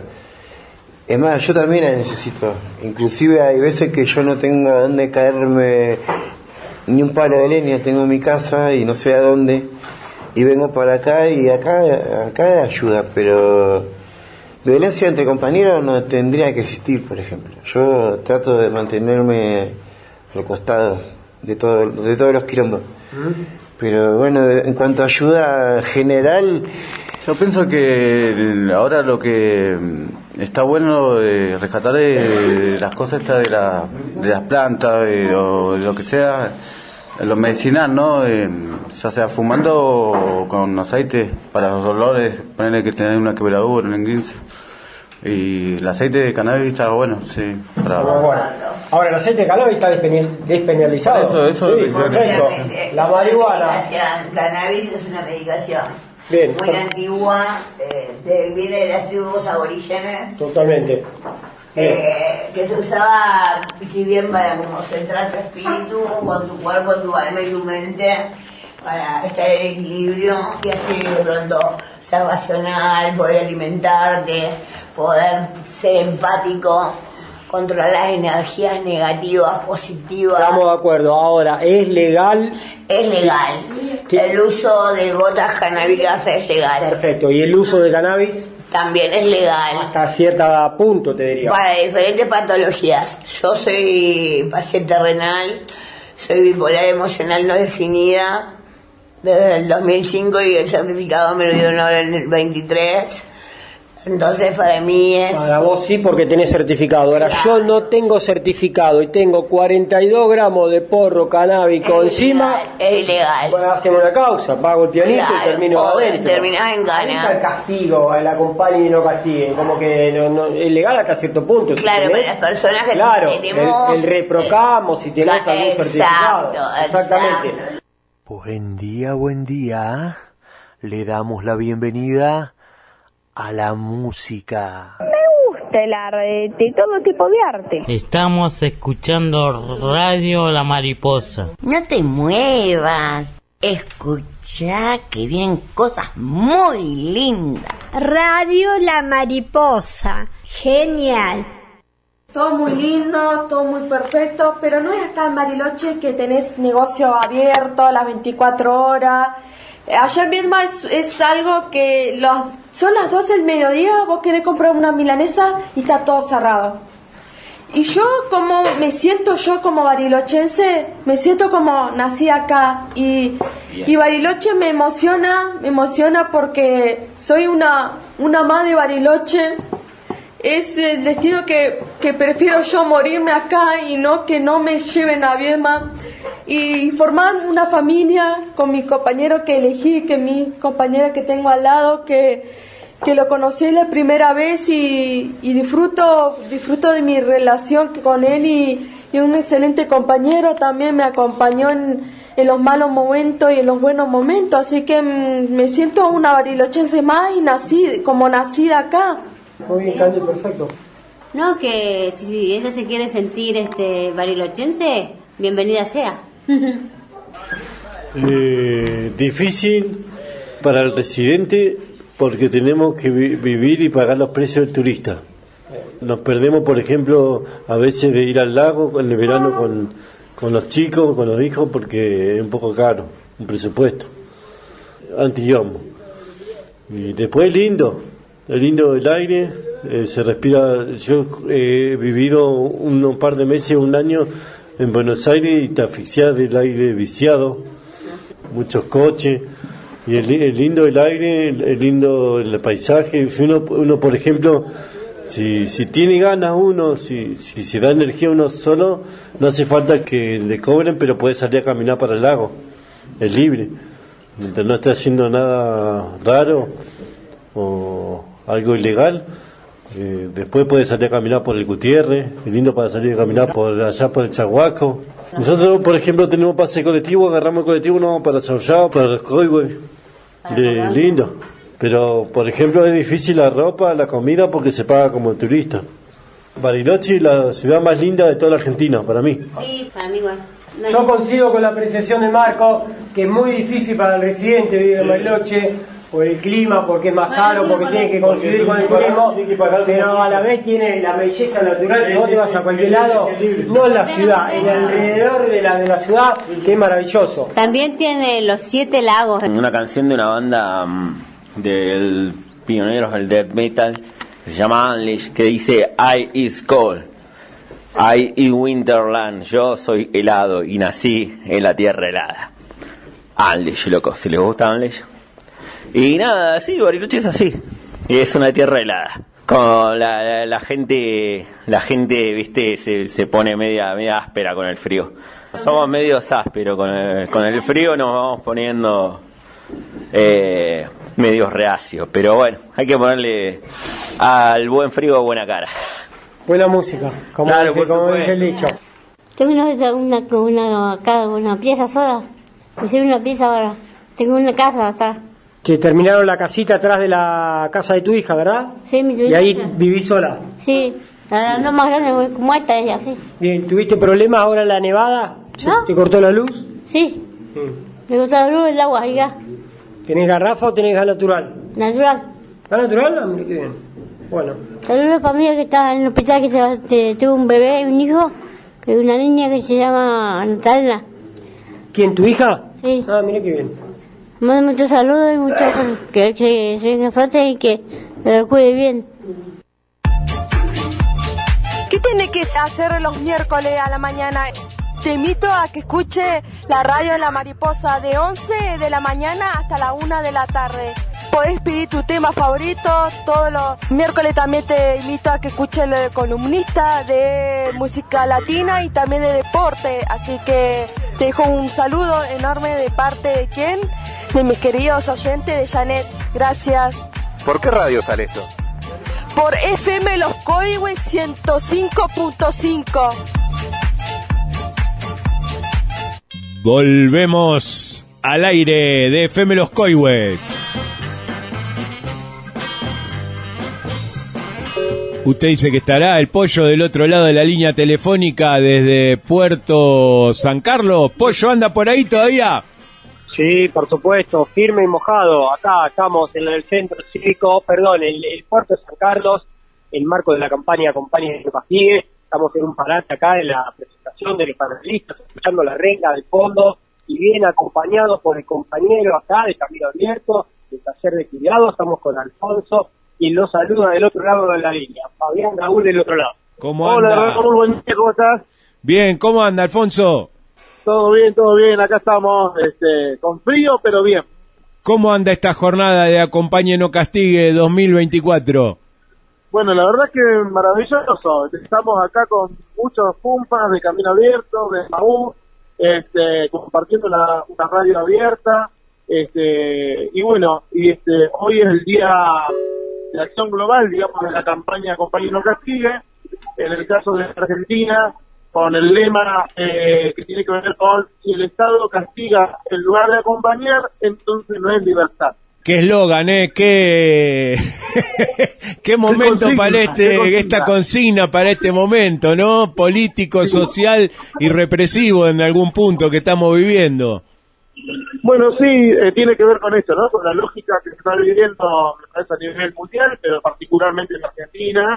Es más, yo también la necesito. Inclusive hay veces que yo no tengo a dónde caerme ni un palo de leña, tengo en mi casa y no sé a dónde, y vengo para acá y acá acá ayuda, pero violencia entre compañeros no tendría que existir, por ejemplo. Yo trato de mantenerme al costado de todo, de todos los quilombos. Pero bueno, en cuanto a ayuda general, yo pienso que ahora lo que está bueno de rescatar de las cosas estas de, la, de las plantas de, o de lo que sea, lo medicinal, ¿no? Eh, ya sea fumando o con aceite para los dolores, ponerle que tener una quebradura, un esguince. Y el aceite de cannabis está bueno, sí. Para... Bueno. Ahora, el aceite de cannabis está despenalizado. Eso, eso sí, es perfecto. La marihuana. Cannabis es una medicación. Bien, muy antigua, eh, de, viene de las tribus aborígenes. Totalmente. Eh, que se usaba, si bien para como centrar tu espíritu con tu cuerpo, tu alma y tu mente, para estar en equilibrio y así de pronto ser racional, poder alimentarte, poder ser empático, controlar las energías negativas, positivas. Estamos de acuerdo. Ahora, ¿es legal? Es legal. ¿Qué? El uso de gotas canábicas es legal. Perfecto. ¿Y el uso de cannabis? También es legal. Hasta cierto punto, te diría. Para diferentes patologías. Yo soy paciente renal, soy bipolar emocional no definida desde el dos mil cinco y el certificado me lo dieron ahora en el veintitrés. Entonces para mí es... Para vos sí, porque tenés certificado. Ahora, claro, yo no tengo certificado y tengo cuarenta y dos gramos de porro canábico es encima. Ilegal, es ilegal. Bueno, hacemos una causa, pago el pianista, claro, y termino o adentro. terminás en Ahí cana. está el castigo, el acompañe y no castiguen. Como que no, no, es legal hasta cierto punto. Claro, si para las personas que claro, tenemos... el, el reprocamo, si tenés claro, algún exacto, certificado. Exactamente. Exacto. Buen día, buen día. Le damos la bienvenida a la música. Me gusta el arte, todo tipo de arte. Estamos escuchando Radio La Mariposa. No te muevas. Escucha que vienen cosas muy lindas. Radio La Mariposa. Genial. Todo muy lindo, todo muy perfecto, pero no es acá en Bariloche que tenés negocio abierto las veinticuatro horas. Allá en Viedma es, es algo que los, son las doce del mediodía, vos querés comprar una milanesa y está todo cerrado. Y yo como me siento yo como barilochense, me siento como nací acá y, y Bariloche me emociona, me emociona porque soy una, una más de Bariloche. es el destino que, que prefiero yo morirme acá y no que no me lleven a Viedma y formar una familia con mi compañero que elegí, que mi compañera que tengo al lado, que, que lo conocí la primera vez y, y disfruto, disfruto de mi relación con él y, y un excelente compañero también me acompañó en, en los malos momentos y en los buenos momentos, así que mm, me siento una barilochense más y nací, como nacida acá. Muy bien, Candy, perfecto. No, que si, si ella se quiere sentir este barilochense, bienvenida sea. eh, difícil para el residente porque tenemos que vi- vivir y pagar los precios del turista. Nos perdemos, por ejemplo, a veces de ir al lago en el verano con, con los chicos, con los hijos, porque es un poco caro, un presupuesto. Antes íbamos. Y después lindo. Es lindo el aire, eh, se respira. Yo he vivido un, un par de meses, un año en Buenos Aires y te asfixias del aire viciado, muchos coches, y es, es lindo el aire, es lindo el paisaje. Uno, uno por ejemplo, si, si tiene ganas uno, si, si se da energía uno solo, no hace falta que le cobren, pero puede salir a caminar para el lago, es libre, mientras no esté haciendo nada raro o algo ilegal. Eh, después puede salir a caminar por el Gutiérrez, es lindo para salir a caminar por allá por el Chahuaco. Nosotros, por ejemplo, tenemos pase colectivo, agarramos el colectivo, nos vamos para Sauyao, para los Coihue, de lindo. Pero, por ejemplo, es difícil la ropa, la comida, porque se paga como turista. Bariloche es la ciudad más linda de toda la Argentina, para mí. Sí, para mí igual. No, Yo coincido con la apreciación de Marco, que es muy difícil para el residente vivir en Bariloche, por el clima, porque es más caro, porque tiene que coincidir con el turismo, pero a la vez tiene la belleza natural, que vos te vas a cualquier lado, no en la ciudad, en alrededor de la, de la ciudad, que es maravilloso. También tiene los siete lagos. Una canción de una banda um, del pioneros del death metal, que se llama Unleash, que dice I is cold, I is winterland, yo soy helado y nací en la tierra helada. Unleash, loco, si les gusta Unleash. Y nada, sí, Bariloche es así. Y es una tierra helada. Como la, la, la gente, la gente, viste, se, se pone media, media áspera con el frío. Somos medios ásperos con el, con el frío, nos vamos poniendo eh, medios reacios. Pero bueno, hay que ponerle al buen frío buena cara. Buena música, como, claro, dice, como dice el dicho. Tengo una, una, una, una, una pieza sola. Puse una pieza ahora. Tengo una casa atrás. Que terminaron la casita atrás de la casa de tu hija, ¿verdad? Sí, mi hija. Y ahí vivís sola. Sí, la no más grande como esta es así. Bien, ¿tuviste problemas ahora en la nevada? ¿No? ¿Te cortó la luz? Sí. Mm. Me cortó la luz, el agua, y gas. ¿Tenés garrafa o tenés gas natural? Natural. ¿Gas natural? Ah, mira qué bien. Bueno. Saludos a la familia que está en el hospital, que se, te, tuvo un bebé y un hijo, que una niña que se llama Natalia. ¿Quién, tu hija? Sí. Ah, mira qué bien. Mando muchos saludos y muchos que, que se venga fuerte y que se lo cuide bien. ¿Qué tiene que hacer los miércoles a la mañana? Te invito a que escuche la radio de La Mariposa de once de la mañana hasta la una de la tarde. Podés pedir tu tema favorito todos los miércoles. También te invito a que escuche el columnista de música latina y también de deporte. Así que te dejo un saludo enorme de parte de quién, de mis queridos oyentes de Janet. Gracias. ¿Por qué radio sale esto? Por F M Los Coihue ciento cinco punto cinco. Volvemos al aire de F M Los Coihues. Usted dice que estará el Pollo del otro lado de la línea telefónica desde Puerto San Carlos. ¿Pollo anda por ahí todavía? Sí, por supuesto, firme y mojado. Acá estamos en el centro cívico, perdón, el, el puerto de San Carlos, en marco de la campaña Acompañe de Castigue. Estamos en un parate acá en la presentación de los panelistas, escuchando la renga del fondo y bien acompañados por el compañero acá de Camino Abierto, del taller de cuidado. Estamos con Alfonso y los saluda del otro lado de la línea. Fabián Raúl del otro lado. ¿Cómo anda? Hola, Raúl, buen día, ¿cómo estás? Bien, ¿cómo anda, Alfonso? Todo bien, todo bien, acá estamos este, con frío, pero bien. ¿Cómo anda esta jornada de Acompañe No Castigue dos mil veinticuatro? Bueno, la verdad que maravilloso. Estamos acá con muchos pumpas de Camino Abierto, de Maú, este, compartiendo la, una radio abierta. Este, y bueno, y este, hoy es el día de acción global, digamos, de la campaña Acompañe No Castigue. En el caso de Argentina, con el lema eh, que tiene que ver con si el Estado castiga en lugar de acompañar, entonces no es libertad. Qué eslogan, ¿eh? Qué, qué momento consigna, para este, esta consigna para este momento, ¿no? Político, social y represivo en algún punto que estamos viviendo. Bueno, sí, eh, tiene que ver con esto, ¿no? Con la lógica que se está viviendo a nivel mundial, pero particularmente en Argentina.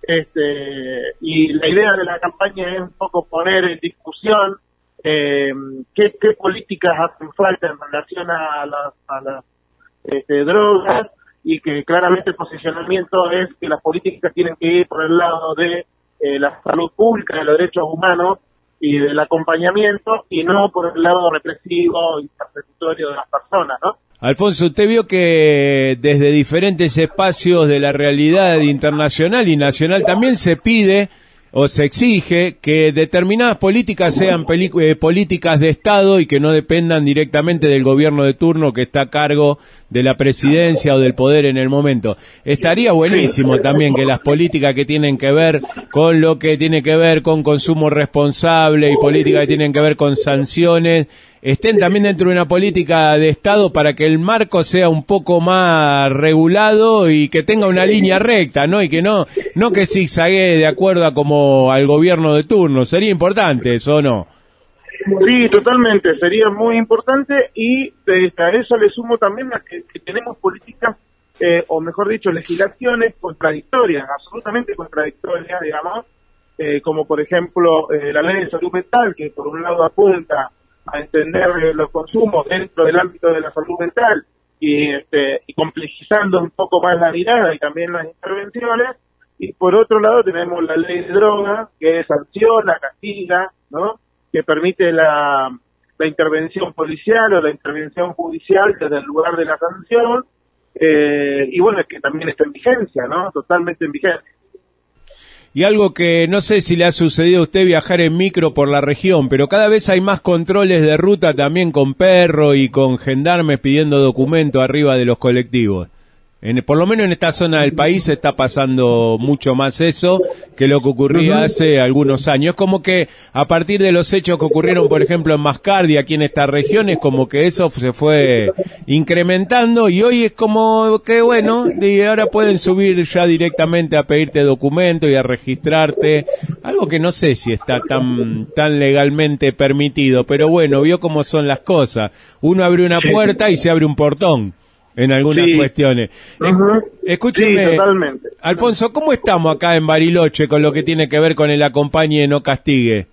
Este, y la idea de la campaña es un poco poner en discusión eh, qué, qué políticas hacen falta en relación a las, a las Este, drogas, y que claramente el posicionamiento es que las políticas tienen que ir por el lado de eh, la salud pública, de los derechos humanos y del acompañamiento, y no por el lado represivo y persecutorio de las personas, ¿no? Alfonso, usted vio que desde diferentes espacios de la realidad internacional y nacional también se pide o se exige que determinadas políticas sean eh, políticas de Estado y que no dependan directamente del gobierno de turno que está a cargo de la presidencia o del poder en el momento. Estaría buenísimo también que las políticas que tienen que ver con lo que tiene que ver con consumo responsable y políticas que tienen que ver con sanciones estén también dentro de una política de Estado para que el marco sea un poco más regulado y que tenga una línea recta, ¿no? Y que no no que zigzaguee de acuerdo a como al gobierno de turno. Sería importante eso, ¿o no? Sí, totalmente. Sería muy importante, y a eso le sumo también a que, que tenemos políticas, eh, o mejor dicho, legislaciones contradictorias, absolutamente contradictorias, digamos, eh, como por ejemplo eh, la ley de salud mental, que por un lado apunta a entender los consumos dentro del ámbito de la salud mental y, este, y complejizando un poco más la mirada y también las intervenciones, y por otro lado tenemos la ley de drogas, que sanciona, castiga, ¿no?, que permite la, la intervención policial o la intervención judicial desde el lugar de la sanción, eh, y bueno, es que también está en vigencia, ¿no?, totalmente en vigencia. Y algo que no sé si le ha sucedido a usted viajar en micro por la región, pero cada vez hay más controles de ruta también con perro y con gendarmes pidiendo documentos arriba de los colectivos. En, por lo menos en esta zona del país está pasando mucho más eso que lo que ocurría hace algunos años. Es como que a partir de los hechos que ocurrieron, por ejemplo, en Mascardi, aquí en esta región, es como que eso se fue incrementando, y hoy es como que, bueno, y ahora pueden subir ya directamente a pedirte documento y a registrarte, algo que no sé si está tan tan legalmente permitido, pero bueno, vio cómo son las cosas. Uno abre una puerta y se abre un portón en algunas sí. cuestiones. Uh-huh. Escúcheme, sí, totalmente. Alfonso, ¿cómo estamos acá en Bariloche con lo que tiene que ver con el Acompañe No Castigue?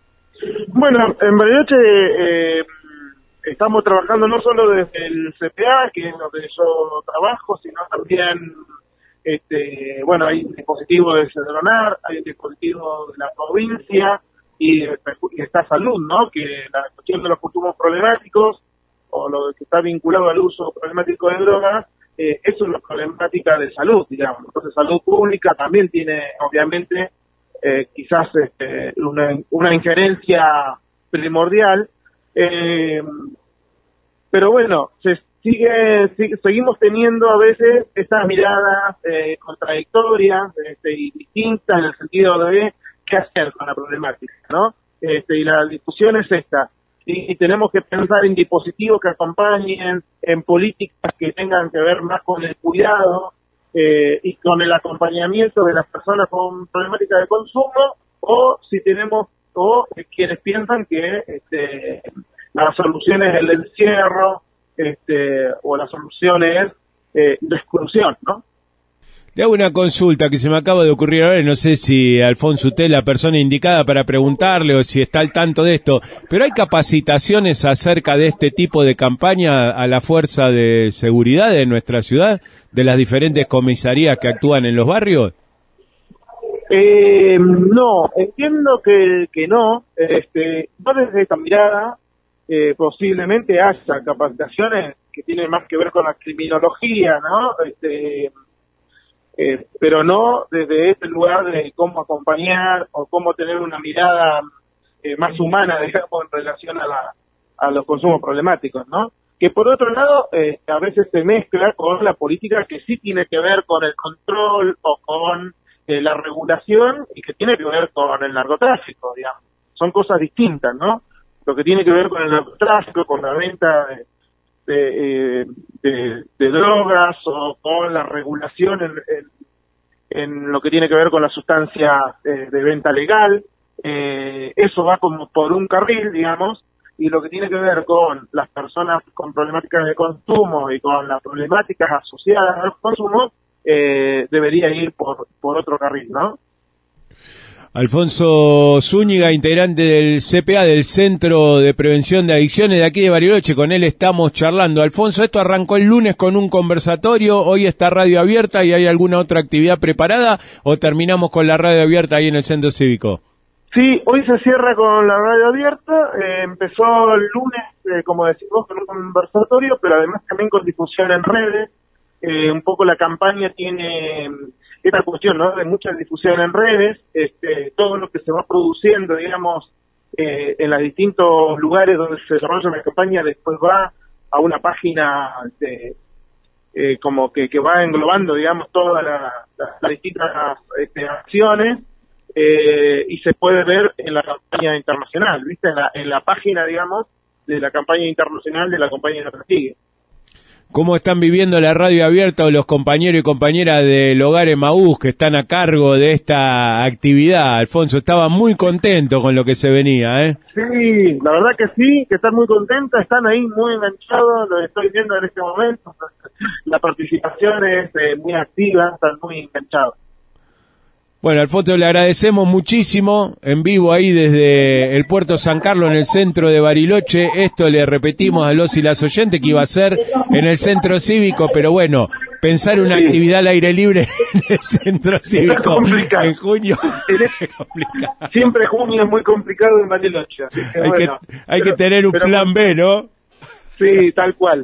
Bueno, en Bariloche eh, estamos trabajando no solo desde el C P A, que es donde yo trabajo, sino también, este, bueno, hay un dispositivo de Cedronar, hay un dispositivo de la provincia, y, y está Salud, ¿no?, que la cuestión de los consumos problemáticos, o lo que está vinculado al uso problemático de drogas, eh, eso es una problemática de salud, digamos. Entonces, salud pública también tiene, obviamente, eh, quizás este, una, una injerencia primordial, eh, pero bueno, se sigue, sigue seguimos teniendo a veces estas miradas eh, contradictorias este, y distintas en el sentido de qué hacer con la problemática, ¿no? Este, y la discusión es esta. Y tenemos que pensar en dispositivos que acompañen, en políticas que tengan que ver más con el cuidado eh, y con el acompañamiento de las personas con problemáticas de consumo, o si tenemos, o eh, quienes piensan que este, la solución es el encierro, este, o la solución es eh, la exclusión, ¿no? Le hago una consulta que se me acaba de ocurrir ahora, y no sé si, Alfonso, usted es la persona indicada para preguntarle o si está al tanto de esto, pero ¿hay capacitaciones acerca de este tipo de campaña a la fuerza de seguridad de nuestra ciudad, de las diferentes comisarías que actúan en los barrios? Eh, no, entiendo que, que no, este, no desde esta mirada, eh, posiblemente haya capacitaciones que tienen más que ver con la criminología, ¿no?, este... eh, pero no desde ese lugar de cómo acompañar o cómo tener una mirada eh, más humana, digamos, en relación a, la, a los consumos problemáticos, ¿no? Que por otro lado, eh, a veces se mezcla con la política que sí tiene que ver con el control o con eh, la regulación y que tiene que ver con el narcotráfico, digamos. Son cosas distintas, ¿no? Lo que tiene que ver con el narcotráfico, con la venta de, de, eh, de, de drogas o con la regulación en, en, en lo que tiene que ver con la sustancia eh, de venta legal, eh, eso va como por un carril, digamos, y lo que tiene que ver con las personas con problemáticas de consumo y con las problemáticas asociadas al consumo, eh, debería ir por, por otro carril, ¿no? Alfonso Zúñiga, integrante del C P A, del Centro de Prevención de Adicciones de aquí de Bariloche, con él estamos charlando. Alfonso, esto arrancó el lunes con un conversatorio, hoy está radio abierta y hay alguna otra actividad preparada, o terminamos con la radio abierta ahí en el Centro Cívico. Sí, hoy se cierra con la radio abierta, eh, empezó el lunes, eh, como decimos, con un conversatorio, pero además también con difusión en redes. Eh, un poco la campaña tiene esta cuestión, ¿no?, de mucha difusión en redes, este, todo lo que se va produciendo, digamos, eh, en los distintos lugares donde se desarrolla la campaña, después va a una página de, eh, como que, que va englobando, digamos, todas la, la, las distintas este, acciones, eh, y se puede ver en la campaña internacional, ¿viste? En la, en la página, digamos, de la campaña internacional de la compañía de Persigue. ¿Cómo están viviendo la radio abierta o los compañeros y compañeras del Hogar Emaús que están a cargo de esta actividad? Alfonso, estaba muy contento con lo que se venía, ¿eh? Sí, la verdad que sí, que están muy contentos, están ahí muy enganchados, lo estoy viendo en este momento. La participación es eh, muy activa, están muy enganchados. Bueno, Alfonso, le agradecemos muchísimo, en vivo ahí desde el Puerto San Carlos, en el centro de Bariloche. Esto le repetimos a los y las oyentes que iba a ser en el Centro Cívico, pero bueno, pensar una sí. actividad al aire libre en el Centro Cívico en junio es complicado. Siempre junio es muy complicado en Bariloche. Así que, hay, bueno, que, hay pero, que tener un plan B, ¿no? Sí, tal cual.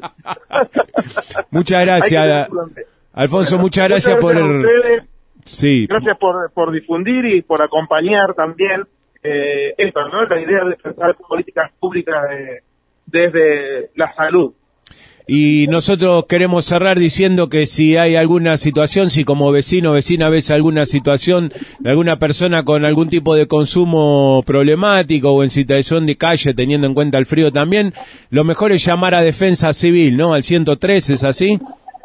Muchas gracias, Alfonso, bueno, muchas gracias, muchas gracias por... Ustedes. Sí. Gracias por, por difundir y por acompañar también eh, esto, ¿no? La idea de pensar políticas públicas de, desde la salud. Y nosotros queremos cerrar diciendo que si hay alguna situación, si como vecino o vecina ves alguna situación de alguna persona con algún tipo de consumo problemático o en situación de calle, teniendo en cuenta el frío también, lo mejor es llamar a Defensa Civil, ¿no? Al ciento tres, ¿es así?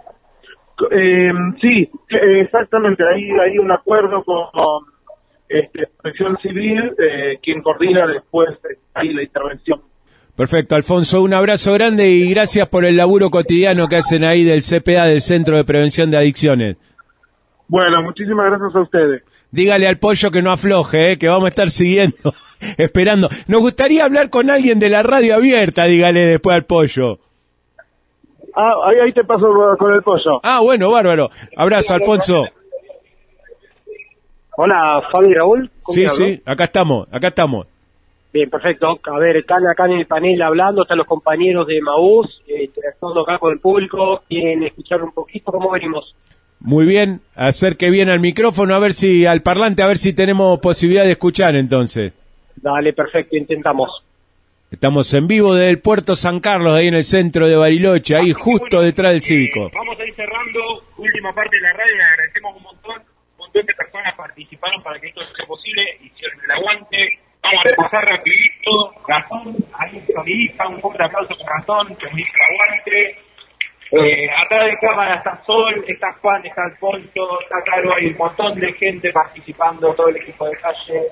Eh, sí, exactamente, hay, hay un acuerdo con, con este, Protección Civil, eh, quien coordina después ahí la intervención. Perfecto, Alfonso, un abrazo grande y gracias por el laburo cotidiano que hacen ahí del C P A, del Centro de Prevención de Adicciones. Bueno, muchísimas gracias a ustedes. Dígale al Pollo que no afloje, eh, que vamos a estar siguiendo, esperando. Nos gustaría hablar con alguien de la radio abierta, dígale después al Pollo. Ah, ahí, ahí te paso con el Pollo. Ah, bueno, bárbaro. Abrazo, Alfonso. Hola, Fabi y Raúl. Sí, sí, acá estamos, acá estamos. Bien, perfecto. A ver, están acá en el panel hablando, están los compañeros de Emaús, eh, interactuando acá con el público. ¿Quieren escuchar un poquito cómo venimos? Muy bien, acerque bien al micrófono, a ver si, al parlante, a ver si tenemos posibilidad de escuchar entonces. Dale, perfecto, intentamos. Estamos en vivo desde el Puerto San Carlos, ahí en el centro de Bariloche, ahí justo detrás del Cívico. Eh, vamos a ir cerrando, última parte de la radio, le agradecemos un montón, un montón de personas participaron para que esto sea posible, hicieron el aguante. Vamos a repasar rapidito, Razón, ahí solidita, un fuerte aplauso con Razón, que me hizo el aguante. Eh, atrás de cámara está Sol, está Juan, está Alfonso, está Caro, hay un montón de gente participando, todo el equipo de calle.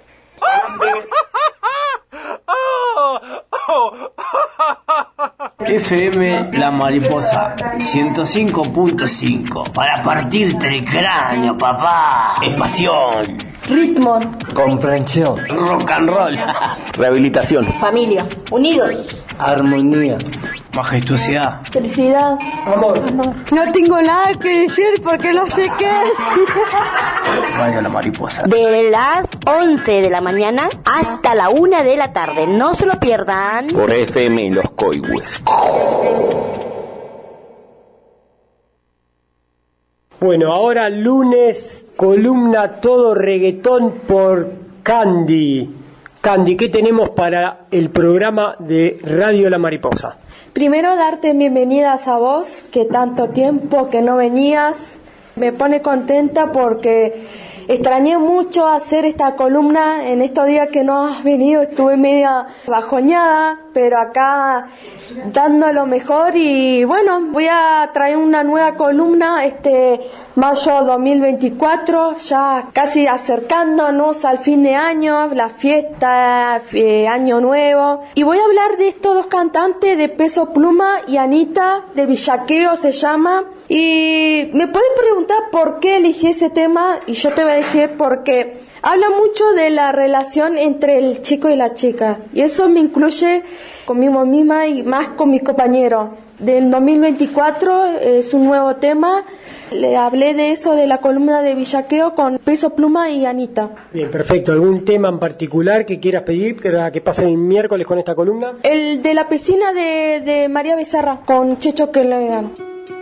F M La Mariposa ciento cinco punto cinco para partirte el cráneo, papá. Es pasión, ritmo, comprensión, rock and roll, rehabilitación, familia, unidos, armonía, majestuosidad, felicidad, amor. amor. No tengo nada que decir porque no sé qué es. Radio La Mariposa. De las once de la mañana hasta la una de la tarde. No se lo pierdan. Por F M Los Coihues. Bueno, ahora lunes, columna todo reggaetón por Candy. Candy, ¿qué tenemos para el programa de Radio La Mariposa? Primero darte bienvenidas a vos, que tanto tiempo que no venías. Me pone contenta porque extrañé mucho hacer esta columna en estos días que no has venido. Estuve media bajoñada, pero acá dando lo mejor. Y bueno, voy a traer una nueva columna este mayo dos mil veinticuatro, ya casi acercándonos al fin de año, la fiesta, eh, año nuevo. Y voy a hablar de estos dos cantantes, de Peso Pluma y Anita, de Villaqueo se llama. Y me pueden preguntar por qué elegí ese tema, y yo te voy a decir porque habla mucho de la relación entre el chico y la chica, y eso me incluye conmigo misma y más con mis compañeros. Del dos mil veinticuatro es un nuevo tema. Le hablé de eso, de la columna de Villaqueo con Peso Pluma y Anita. Bien, perfecto. ¿Algún tema en particular que quieras pedir para que pase el miércoles con esta columna? El de la piscina de, de María Becerra con Checho Kelegán.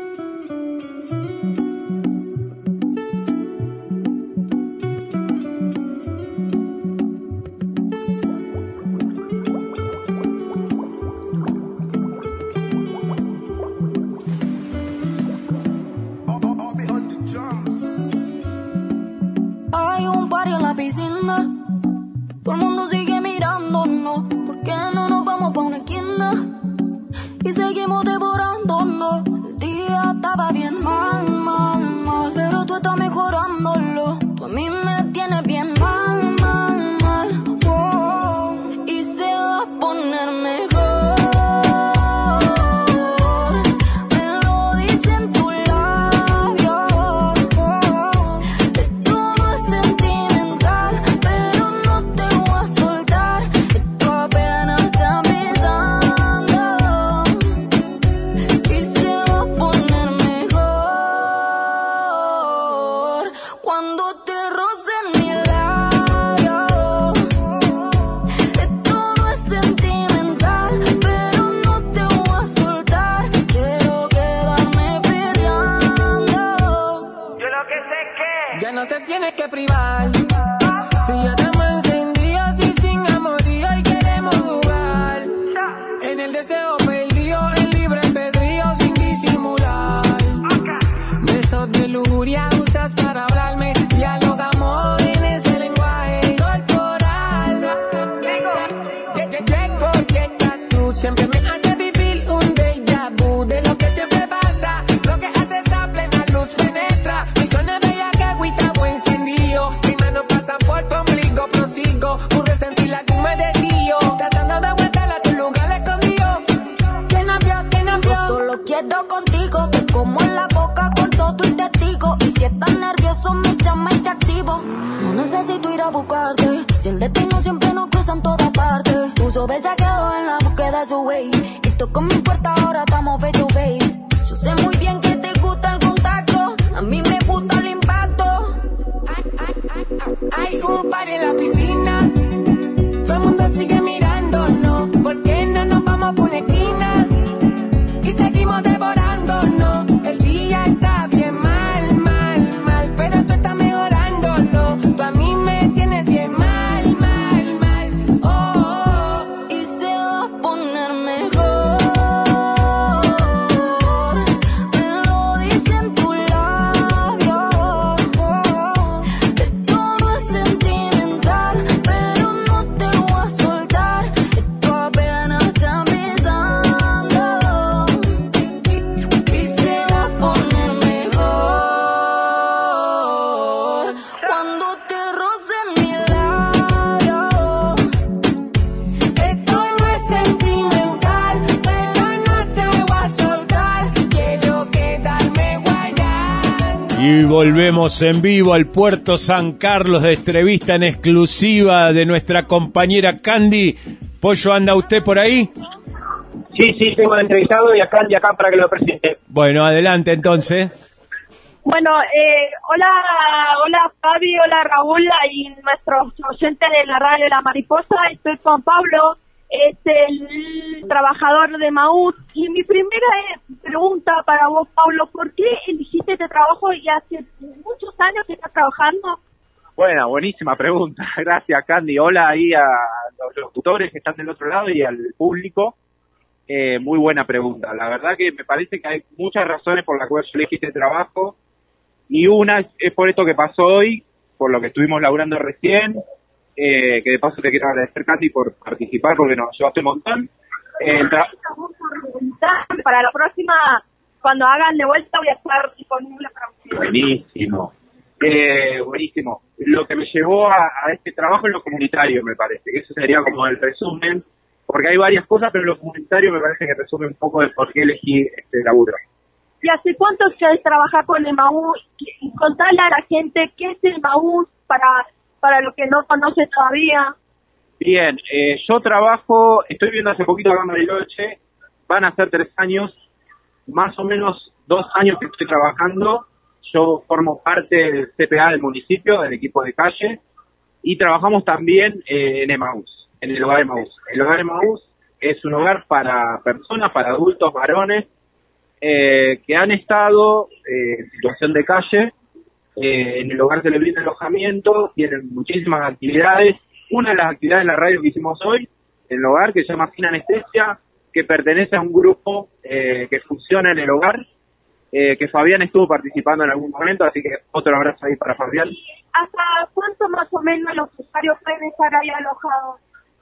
Hay un party en la piscina, todo el mundo sigue mirándonos. ¿Por qué no nos vamos pa' una esquina y seguimos devorándonos? El día estaba bien mal, mal, mal, pero tú estás mejorándolo. Tú a mí me tienes bien mal, mal, mal, oh, y se va a poner mejor. No te tienes que privar. Si ya estamos encendidos y sin amorío y queremos jugar. En el deseo perdido, en libre albedrío sin disimular. Besos de lujuria usas para hablarme. Dialogamos en ese lenguaje corporal. Llego y estás tú. Siempre me hace vivir un déjà vu de lo que siempre pasa. Lo que haces a plena luz penetra. Mi zona bella que agüita encendido. Mis manos pasan por tu ombligo, prosigo. Pude sentir la que me decío. Tratando de aguantar a tu lugar escondido. Que no vio, que no vio. Yo solo quiero contigo. Te como en la boca con todo y testigo. Y si estás nervioso me llama y te activo. No necesito ir a buscarte. Si el destino siempre nos cruza en todas partes. Puso bellaqueo en la búsqueda de su Waze. Y toco mi puerta, ahora estamos face to face. Yo sé muy bien que te gusta el contacto. A mí me gusta el impacto. Hay un par en la piscina, todo el mundo sigue mirándonos. ¿Por qué no nos vamos por una esquina y seguimos devorándonos? El día está bien mal, mal, mal, pero tú estás mejorándolo. Tú a mí me tienes bien mal, mal, mal, oh, oh, oh. Y se va a poner mejor. Y volvemos en vivo al Puerto San Carlos de entrevista en exclusiva de nuestra compañera Candy. Pollo, ¿anda usted por ahí? Sí, sí, tengo el entrevistado y a Candy acá para que lo presente. Bueno, adelante entonces. Bueno, eh, hola, hola Fabi, hola Raúl y nuestros oyentes de la radio La Mariposa. Estoy con Pablo es el trabajador de Emaús. Y mi primera pregunta para vos, Pablo, ¿por qué elegiste este trabajo y hace muchos años que estás trabajando? Bueno, buenísima pregunta. Gracias, Candy. Hola ahí a los locutores que están del otro lado y al público. Eh, muy buena pregunta. La verdad que me parece que hay muchas razones por las cuales yo elegí este trabajo. Y una es, es por esto que pasó hoy, por lo que estuvimos laburando recién. Eh, que de paso te quiero agradecer, Candy, por participar porque nos ayudaste un montón. Eh, tra- para la próxima, cuando hagan de vuelta, voy a estar disponible para ustedes. Buenísimo. Eh, buenísimo. Lo que me llevó a, a este trabajo es lo comunitario, me parece. Eso sería como el resumen, porque hay varias cosas, pero lo comunitario me parece que resume un poco de por qué elegí este laburo. ¿Y hace cuánto que trabajar con Emaús? Y contarle a la gente qué es Emaús para, para los que no conocen todavía. Bien, eh, yo trabajo, estoy viendo hace poquito acá en Bariloche, van a ser tres años, más o menos dos años que estoy trabajando. Yo formo parte del C P A del municipio, del equipo de calle, y trabajamos también eh, en Emaús, en el hogar Emaús. El hogar Emaús es un hogar para personas, para adultos, varones, eh, que han estado eh, en situación de calle. Eh, en el hogar se les brinda alojamiento, tienen muchísimas actividades. Una de las actividades de la radio que hicimos hoy, en el hogar, que se llama Sin Anestesia, que pertenece a un grupo eh, que funciona en el hogar, eh, que Fabián estuvo participando en algún momento, así que otro abrazo ahí para Fabián. ¿Hasta cuánto más o menos los usuarios pueden estar ahí alojados?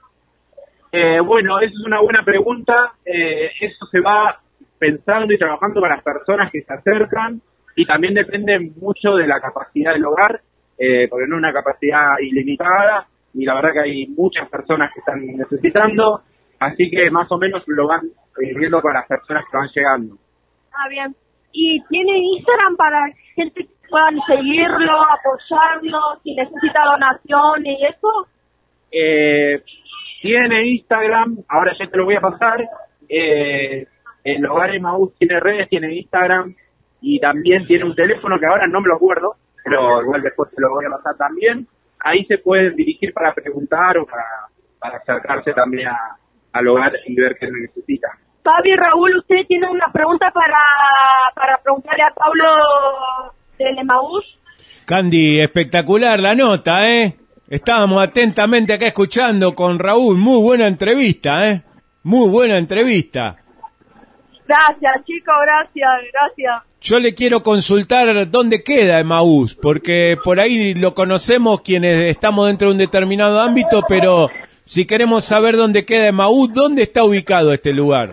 Eh, bueno, esa es una buena pregunta. Eh, eso se va pensando y trabajando para las personas que se acercan, y también depende mucho de la capacidad del hogar, eh, porque no es una capacidad ilimitada, y la verdad que hay muchas personas que están necesitando, así que más o menos lo van eh, viendo con las personas que van llegando. Ah, bien. ¿Y tiene Instagram para gente que puedan seguirlo, apoyarlo, si necesita donaciones y eso? Eh, tiene Instagram, ahora ya te lo voy a pasar. Eh, el hogar Emaús tiene redes, tiene Instagram, y también tiene un teléfono que ahora no me lo acuerdo, pero igual después te lo voy a pasar también. Ahí se pueden dirigir para preguntar o para, para acercarse también a, al hogar y ver qué necesita. Fabi, Raúl, ¿usted tiene una pregunta para, para preguntarle a Pablo del Emaús? Candy, espectacular la nota, ¿eh? Estábamos atentamente acá escuchando con Raúl. Muy buena entrevista, ¿eh? Muy buena entrevista. Gracias, chicos, gracias, gracias. Yo le quiero consultar dónde queda Emaús, porque por ahí lo conocemos quienes estamos dentro de un determinado ámbito, pero si queremos saber dónde queda Emaús, ¿dónde está ubicado este lugar?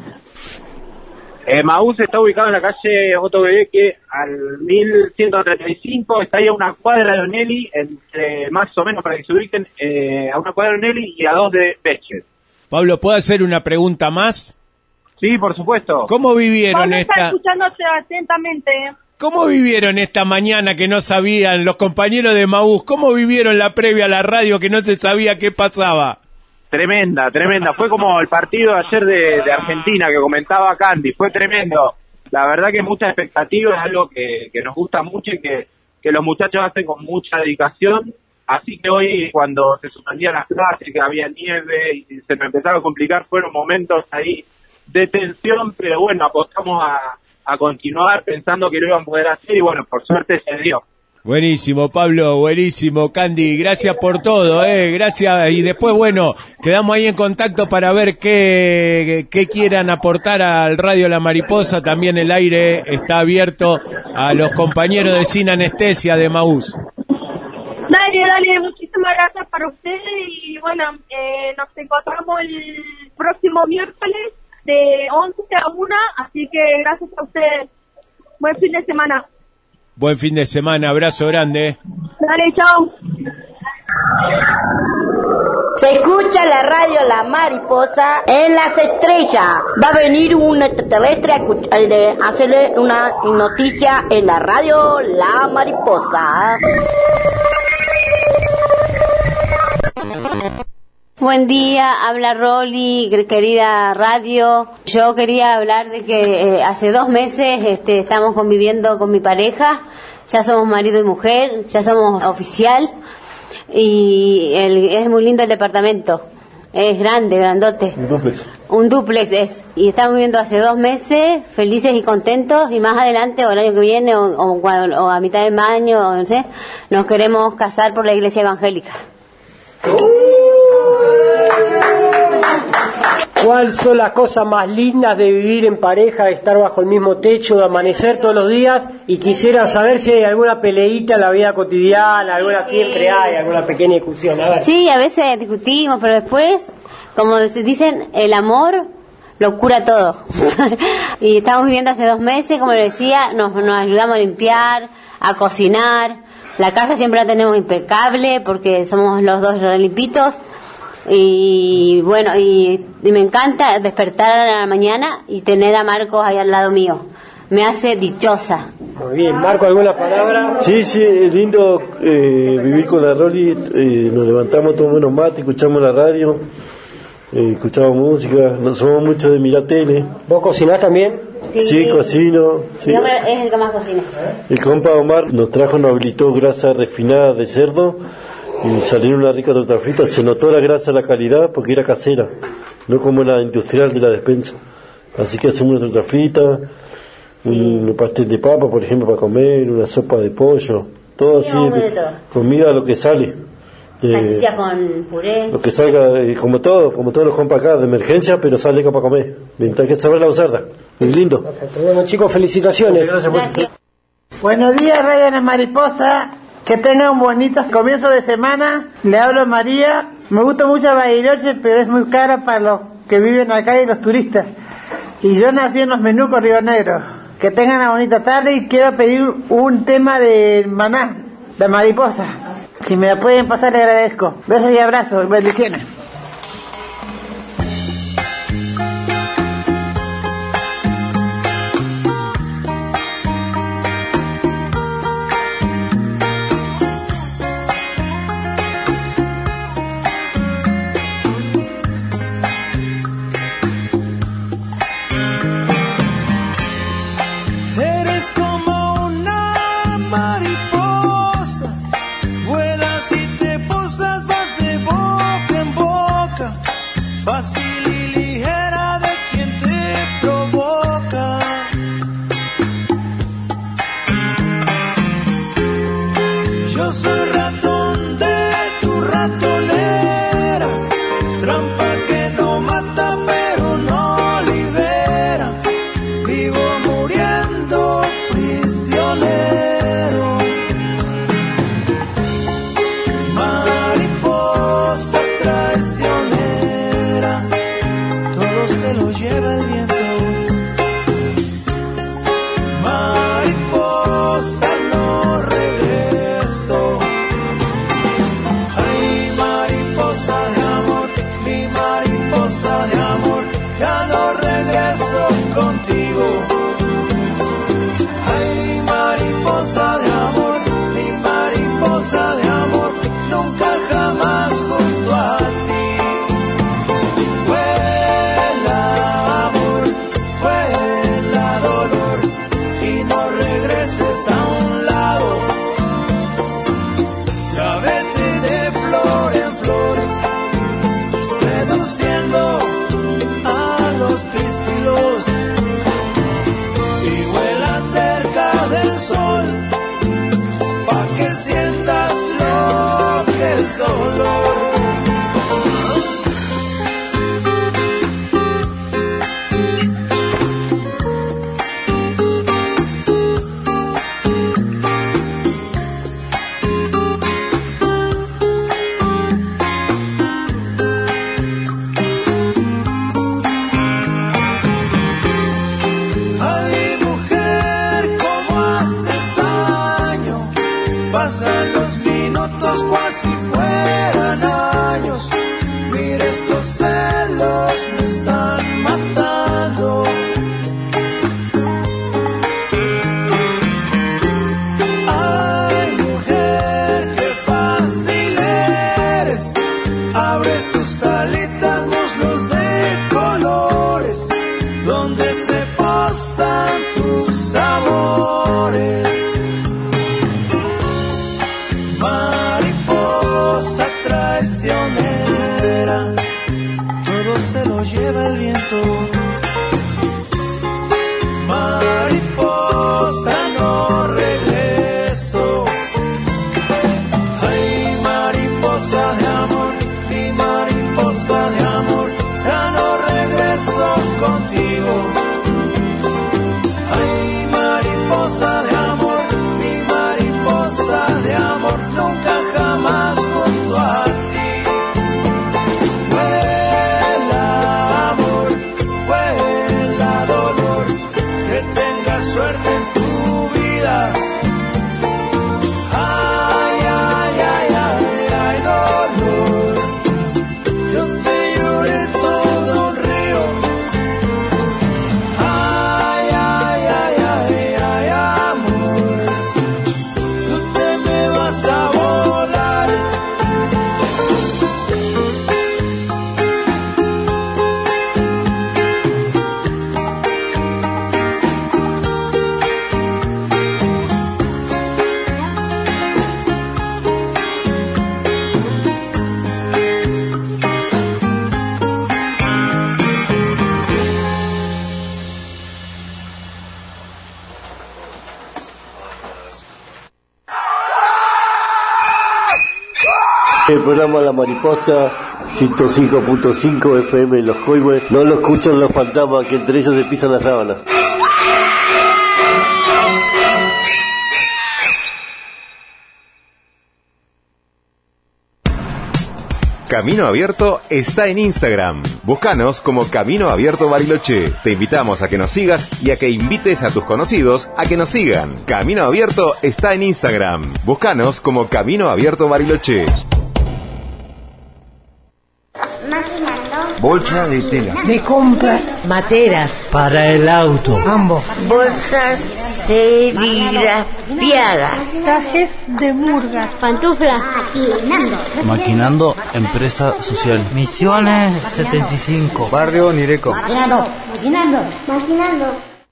Emaús está ubicado en la calle Otto Bebeque al mil ciento treinta y cinco, está ahí a una cuadra de Onelli, entre, más o menos para que se ubiquen, eh, a una cuadra de Onelli y a dos de Beche. Pablo, ¿puedo hacer una pregunta más? Sí, por supuesto. ¿Cómo vivieron Pablo está esta... escuchándote atentamente. ¿Cómo vivieron esta mañana que no sabían los compañeros de Emaús? ¿Cómo vivieron la previa a la radio que no se sabía qué pasaba? Tremenda, tremenda. Fue como el partido de ayer de, de Argentina que comentaba Candy. Fue tremendo. La verdad que mucha expectativa, es algo que, que nos gusta mucho y que, que los muchachos hacen con mucha dedicación. Así que hoy, cuando se suspendían las clases, que había nieve y se me empezaba a complicar, fueron momentos ahí de tensión, pero bueno, apostamos a, a continuar pensando que lo iban a poder hacer y bueno, por suerte se dio. Buenísimo, Pablo, buenísimo. Candy, gracias por todo, eh, gracias. Y después, bueno, quedamos ahí en contacto para ver qué, qué quieran aportar al Radio La Mariposa. También el aire está abierto a los compañeros de Sin Anestesia de Emaús. Dale, dale, muchísimas gracias para ustedes y bueno, eh, nos encontramos el próximo miércoles de once a una, así que gracias a ustedes. Buen fin de semana. Buen fin de semana, abrazo grande. Dale, chao. Se escucha la radio La Mariposa en las estrellas. Va a venir un extraterrestre a escuchar- a hacerle una noticia en la radio La Mariposa. Buen día, habla Rolly, querida radio. Yo quería hablar de que eh, hace dos meses este, estamos conviviendo con mi pareja, ya somos marido y mujer, ya somos oficial y el, es muy lindo el departamento. Es grande, grandote. Un duplex. Un duplex es. Y estamos viviendo hace dos meses, felices y contentos, y más adelante, o el año que viene, o, o, cuando- o a mitad de año, o no sé, nos queremos casar por la iglesia evangélica. ¿Cuáles son las cosas más lindas de vivir en pareja, de estar bajo el mismo techo, de amanecer todos los días? Y quisiera saber si hay alguna peleita en la vida cotidiana, alguna siempre hay, alguna pequeña discusión. A ver. Sí, a veces discutimos, pero después, como se dicen, el amor lo cura todo. Y estamos viviendo hace dos meses, como le decía, nos, nos ayudamos a limpiar, a cocinar. La casa siempre la tenemos impecable porque somos los dos re limpitos. Y bueno, y, y me encanta despertar a la mañana y tener a Marcos ahí al lado mío. Me hace dichosa. Muy bien, Marco, ¿alguna palabra? Sí, sí, es lindo eh, vivir con la Rolly. Eh, nos levantamos, tomamos unos mates, escuchamos la radio, eh, escuchamos música. No somos mucho de mirar tele. ¿Vos cocinás también? Sí, Sí, cocino. Sí. Mi hombre es el que más cocina. El compa Omar nos trajo, nos habilitó grasa refinada de cerdo y salieron una rica torta frita. Se notó la grasa, la calidad, porque era casera, no como la industrial de la despensa. Así que hacemos una torta frita, un pastel de papa, por ejemplo, para comer, una sopa de pollo, todo así, vamos de todo. comida lo que sale. Eh, Salchicha con puré. lo que salga, eh, como todo, como todos los compas acá, de emergencia, pero sale acá para comer. Mientras que saber la usarla. Muy lindo. Bueno, chicos, felicitaciones. Gracias. Buenos días, Radio La Mariposa. Que tengan un bonito comienzo de semana. Le hablo a María. Me gusta mucho Bariloche, pero es muy caro para los que viven acá y los turistas. Y yo nací en Los Menucos, Río Negro. Que tengan una bonita tarde y quiero pedir un tema de Maná, La Mariposa. Si me la pueden pasar, le agradezco. Besos y abrazos. Bendiciones. Eres como una mariposa, vuelas y te posas, vas de boca en boca, fácil y ligera de quien te provoca. Yo soy ratón de tu ratonera, trampa que no mata pero no libera. Vivo muriendo prisionero. Mariposa traicionera, todo se lo lleva el viento. Mariposa, no regreso. viento. Mariposa, no regreso. Ay, mariposa de amor, mi mariposa de amor, ya no regreso contigo. Ay, mariposa de amor, mi mariposa de amor, nunca jamás junto a ti. Vuela amor, vuela dolor, que tengas suerte en tu vida. Ay, ay, ay, ay, ay, dolor, yo te lloré todo un río. Ay, ay, ay, ay, ay, amor, tú te me vas a volar. El programa La Mariposa ciento cinco punto cinco F M en Los Coihues. No lo escuchan los fantasmas que entre ellos se pisan la sábana. Camino Abierto está en Instagram. Búscanos como Camino Abierto Bariloche. Te invitamos a que nos sigas y a que invites a tus conocidos a que nos sigan. Camino Abierto está en Instagram. Búscanos como Camino Abierto Bariloche. Bolsa de tela. De compras. Materas. Para el auto. Ambos. Bolsas serigrafiadas. Trajes de murgas. Pantuflas. Maquinando. Maquinando, empresa social. Misiones setenta y cinco. Barrio Nireco. Maquinando. Maquinando. Maquinando.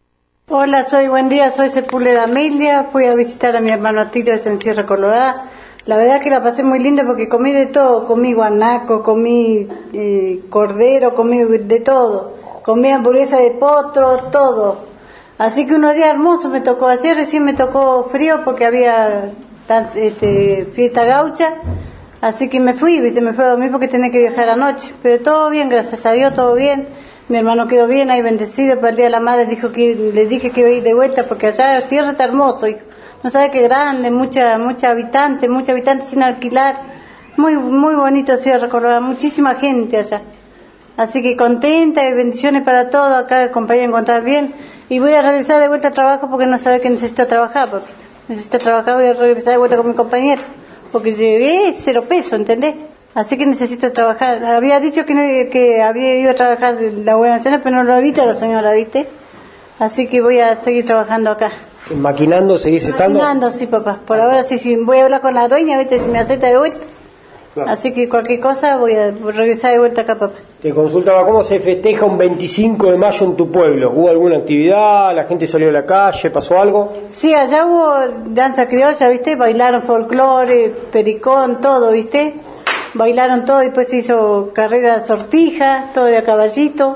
Hola, soy buen día, soy Sepúlveda Amelia. Fui a visitar a mi hermano Atilio de San Sierra Colorada. La verdad que la pasé muy linda porque comí de todo. Comí guanaco, comí eh, cordero, comí de todo. Comí hamburguesa de potro, todo. Así que unos días hermosos me tocó. Ayer recién me tocó frío porque había tan, este, fiesta gaucha. Así que me fui, ¿viste? Me fui a dormir porque tenía que viajar anoche. Pero todo bien, gracias a Dios, todo bien. Mi hermano quedó bien, ahí bendecido. Para el Día de la Madre dijo que, le dije que iba a ir de vuelta porque allá la tierra está hermoso, hijo. No sabe qué grande, mucha, mucha habitante, mucha habitante sin alquilar. Muy, muy bonito Sierra Colorada, muchísima gente allá. Así que contenta y bendiciones para todos. Acá compañía encontrar bien. Y voy a regresar de vuelta al trabajo porque no sabe que necesito trabajar, papita. Necesito trabajar, voy a regresar de vuelta con mi compañero. Porque llegué cero peso, ¿entendés? Así que necesito trabajar. Había dicho que, no, que había ido a trabajar en la Buena Cena, pero no lo ha visto la señora, ¿viste? Así que voy a seguir trabajando acá. ¿Maquinando seguís estando? Maquinando, sí, papá. Por ahora sí, sí. Voy a hablar con la dueña, ¿viste? Si me acepta de vuelta. Claro. Así que cualquier cosa voy a regresar de vuelta acá, papá. Te consultaba, ¿cómo se festeja un veinticinco de mayo en tu pueblo? ¿Hubo alguna actividad? ¿La gente salió a la calle? ¿Pasó algo? Sí, allá hubo danza criolla, ¿viste? Bailaron folclore, pericón, todo, ¿viste? Bailaron todo, y después se hizo carrera de sortija, todo de a caballito.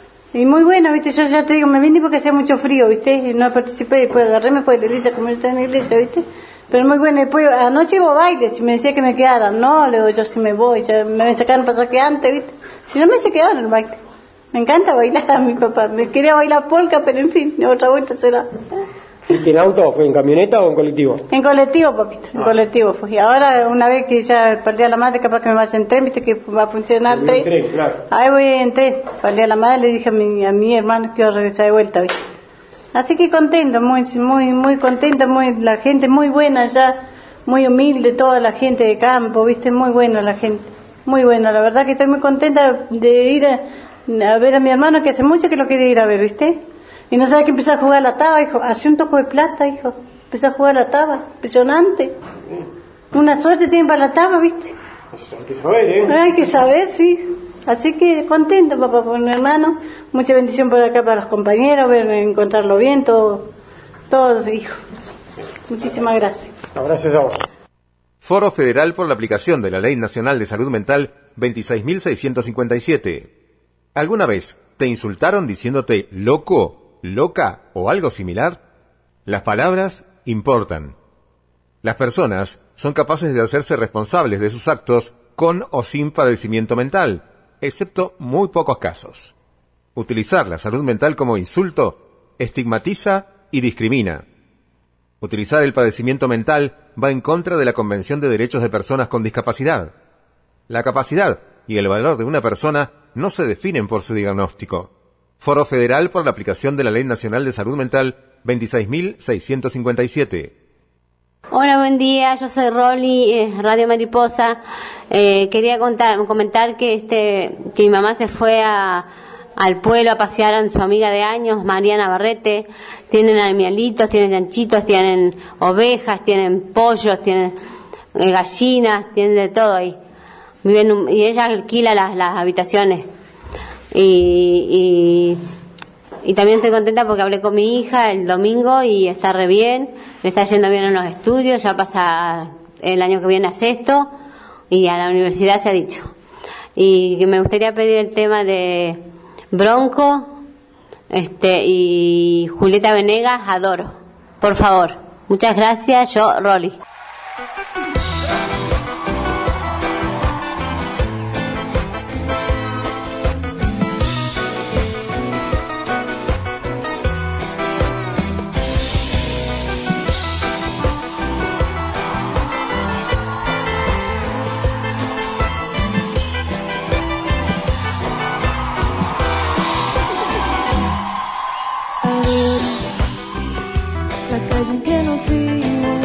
Y muy bueno, ¿viste? Yo ya te digo, me vine porque hacía mucho frío, ¿viste? Y no participé, después agarré, me fui a la iglesia, como yo estaba en la iglesia, ¿viste? Pero muy bueno, después anoche hubo bailes y me decía que me quedara. No, le digo, yo sí me voy, ya me sacaron pasaje antes, ¿viste? Si no me se quedaron en el baile. Me encanta bailar a mi papá, me quería bailar polka, pero en fin, otra vuelta será. ¿Fuiste en auto? ¿Fue en camioneta o en colectivo? En colectivo, papito, en ah. colectivo fui. Ahora, una vez que ya para el Día de la Madre, capaz que me vaya en tren, ¿viste? Que va a funcionar el tren. tren claro. Ahí voy en tren. Para el Día de la Madre le dije a mi, a mi hermano que iba a regresar de vuelta, ¿viste? Así que contento, muy, muy, muy contenta, muy, la gente muy buena allá, muy humilde, toda la gente de campo, ¿viste? Muy buena la gente, muy buena. La verdad que estoy muy contenta de ir a, a ver a mi hermano, que hace mucho que lo quería ir a ver, ¿viste? Y no sabe que empezó a jugar a la taba, hijo. Hace un toco de plata, hijo. Empezó a jugar a la taba. Impresionante. Una suerte tiene para la taba, ¿viste? Hay que saber, ¿eh? Hay que saber, sí. Así que contento, papá, por mi hermano. Mucha bendición por acá para los compañeros, ver, encontrarlo bien, todo, todo, hijo. Muchísimas gracias. No, gracias a vos. Foro Federal por la aplicación de la Ley Nacional de Salud Mental veintiséis mil seiscientos cincuenta y siete. ¿Alguna vez ¿Te insultaron diciéndote loco, loca o algo similar? Las palabras importan. Las personas son capaces de hacerse responsables de sus actos con o sin padecimiento mental, excepto muy pocos casos. Utilizar la salud mental como insulto estigmatiza y discrimina. Utilizar el padecimiento mental va en contra de la Convención de Derechos de Personas con Discapacidad. La capacidad y el valor de una persona no se definen por su diagnóstico. Foro Federal por la aplicación de la Ley Nacional de Salud Mental veintiséis mil seiscientos cincuenta y siete. Hola, buen día, yo soy Rolly, eh, Radio Mariposa. Eh, quería contar, comentar que este que mi mamá se fue a, al pueblo a pasear a su amiga de años, Mariana Barrete. Tienen animalitos, tienen chanchitos, tienen ovejas, tienen pollos, tienen eh, gallinas, tienen de todo ahí. Viven un, y ella alquila las, las habitaciones. Y, y, y también estoy contenta porque hablé con mi hija el domingo y está re bien, le está yendo bien en los estudios, ya pasa el año que viene a sexto y a la universidad se ha dicho. Y que me gustaría pedir el tema de Bronco este y Julieta Venegas, Adoro, por favor. Muchas gracias, yo Rolly. En que nos vimos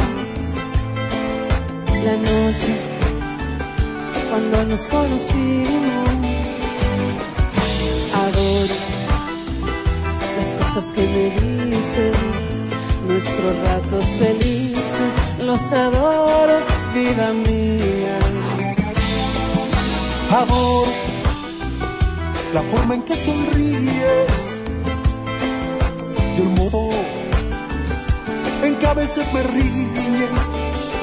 la noche cuando nos conocimos. Adoro las cosas que me dices, nuestros ratos felices, los adoro, vida mía. Adoro la forma en que sonríes y el modo en que a veces me riñes.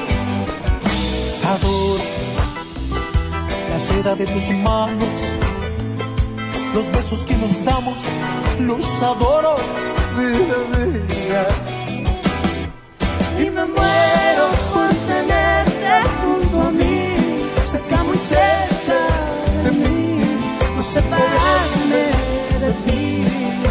Adoro la seda de tus manos, los besos que nos damos, los adoro, vida mía. Y me muero por tenerte junto a mí, cerca, muy cerca de mí, no separarme de ti.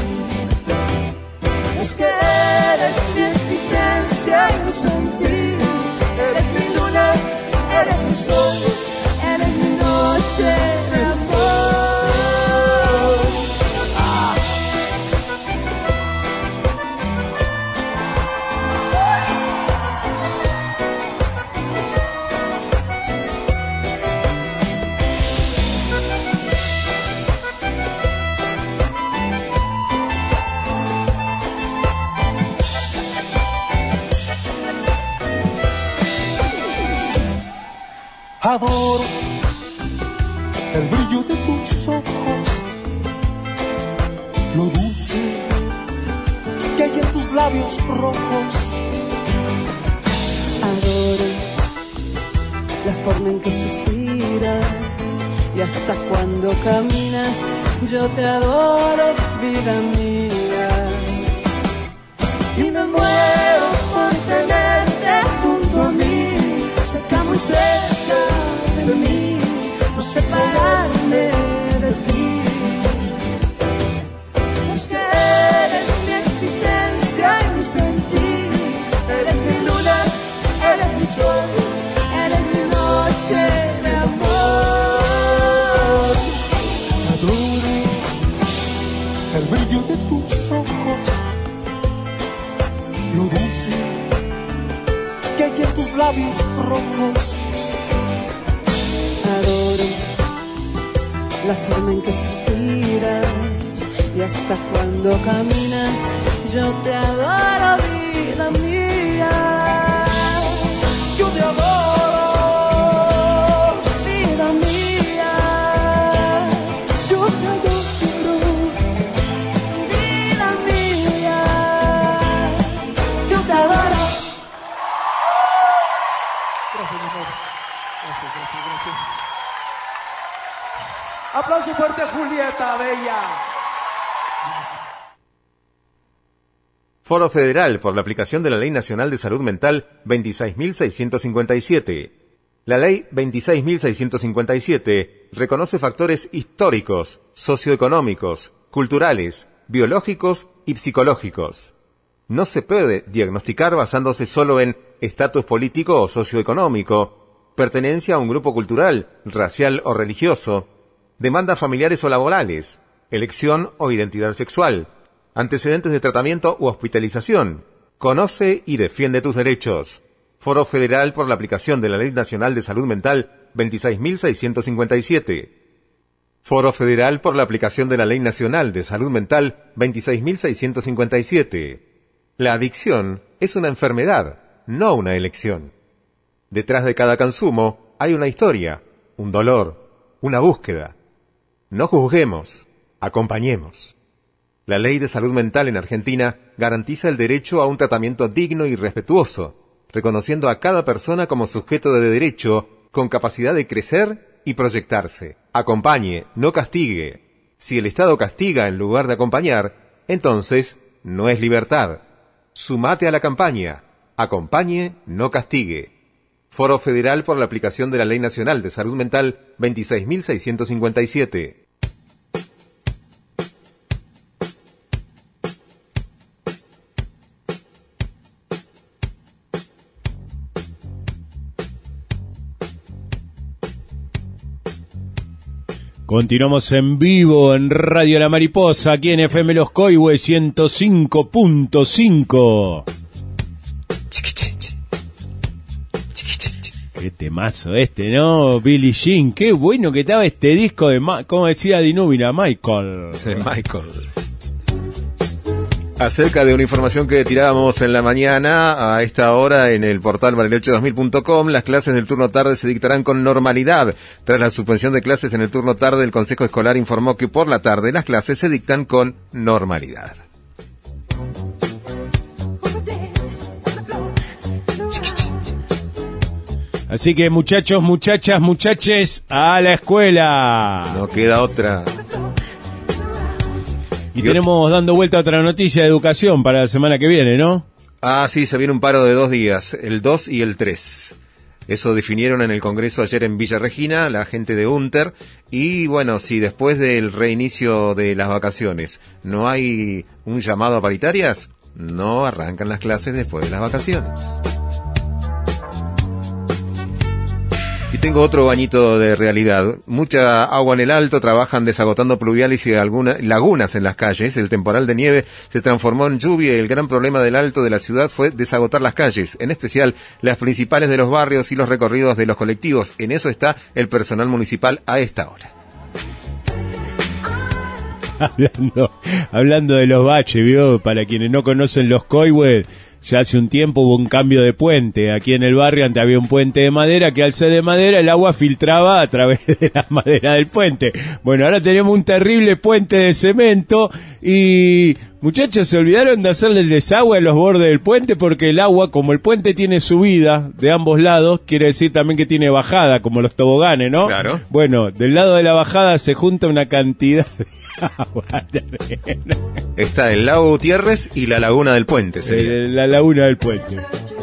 Es que eres mi existencia y mi sentir, eres mi luna, eres mi sol, eres mi noche de amor. Ah. Adoro el brillo de tus ojos, lo dulce que hay en tus labios rojos. Adoro la forma en que suspiras y hasta cuando caminas. Yo te adoro, vida mía. Y me muero por tenerte junto a mí, cerca, muy cerca de mí, no separarme de ti. Es que eres mi existencia y mi sentir, eres mi luna, eres mi sol, eres mi noche de amor. Adoro el brillo de tus ojos, lo dulce que hay en tus labios rojos. Adoro la forma en que suspiras y hasta cuando caminas. Yo te adoro, vida mía. Yo te adoro, vida mía. Yo te adoro, vida mía. Yo te adoro. Gracias, mi amor. Gracias, gracias, gracias. Aplauso fuerte a Julieta, bella. Foro Federal por la aplicación de la Ley Nacional de Salud Mental veintiséis mil seiscientos cincuenta y siete. La Ley veintiséis mil seiscientos cincuenta y siete reconoce factores históricos, socioeconómicos, culturales, biológicos y psicológicos. No se puede diagnosticar basándose solo en estatus político o socioeconómico, pertenencia a un grupo cultural, racial o religioso, demandas familiares o laborales, elección o identidad sexual, antecedentes de tratamiento u hospitalización. Conoce y defiende tus derechos. Foro Federal por la aplicación de la Ley Nacional de Salud Mental veintiséis mil seiscientos cincuenta y siete. Foro Federal por la aplicación de la Ley Nacional de Salud Mental veintiséis mil seiscientos cincuenta y siete. La adicción es una enfermedad, no una elección. Detrás de cada consumo hay una historia, un dolor, una búsqueda. No juzguemos, acompañemos. La Ley de Salud Mental en Argentina garantiza el derecho a un tratamiento digno y respetuoso, reconociendo a cada persona como sujeto de derecho, con capacidad de crecer y proyectarse. Acompañe, no castigue. Si el Estado castiga en lugar de acompañar, entonces no es libertad. Sumate a la campaña. Acompañe, no castigue. Foro Federal por la aplicación de la Ley Nacional de Salud Mental veintiséis mil seiscientos cincuenta y siete. Continuamos en vivo en Radio La Mariposa, aquí en F M Los Coihues ciento cinco punto cinco. Qué temazo este, ¿no? Billie Jean, qué bueno que estaba este disco de, Ma- como decía Dinúbina, Michael. Sí, Michael. Acerca de una información que tirábamos en la mañana, a esta hora en el portal bariloche dos mil punto com, las clases del turno tarde se dictarán con normalidad. Tras la suspensión de clases en el turno tarde, el Consejo Escolar informó que por la tarde las clases se dictan con normalidad. Así que muchachos, muchachas, muchaches, a la escuela. No queda otra. Y tenemos dando vuelta otra noticia de educación para la semana que viene, ¿no? Ah, sí, se viene un paro de dos días, el dos y el tres. Eso definieron en el Congreso ayer en Villa Regina, la gente de UNTER. Y bueno, si después del reinicio de las vacaciones no hay un llamado a paritarias, no arrancan las clases después de las vacaciones. Y tengo otro bañito de realidad. Mucha agua en el Alto, trabajan desagotando pluviales y algunas lagunas en las calles. El temporal de nieve se transformó en lluvia y el gran problema del Alto de la ciudad fue desagotar las calles, en especial las principales de los barrios y los recorridos de los colectivos. En eso está el personal municipal a esta hora. Hablando, hablando de los baches, ¿vio? Para quienes no conocen los Coihues, ya hace un tiempo hubo un cambio de puente. Aquí en el barrio antes había un puente de madera que al ser de madera el agua filtraba a través de la madera del puente. Bueno, ahora tenemos un terrible puente de cemento y muchachos se olvidaron de hacerle el desagüe a los bordes del puente porque el agua, como el puente tiene subida de ambos lados, quiere decir también que tiene bajada, como los toboganes, ¿no? Claro. Bueno, del lado de la bajada se junta una cantidad de agua. Está el lago Gutiérrez y la laguna del puente, sería. La laguna del puente.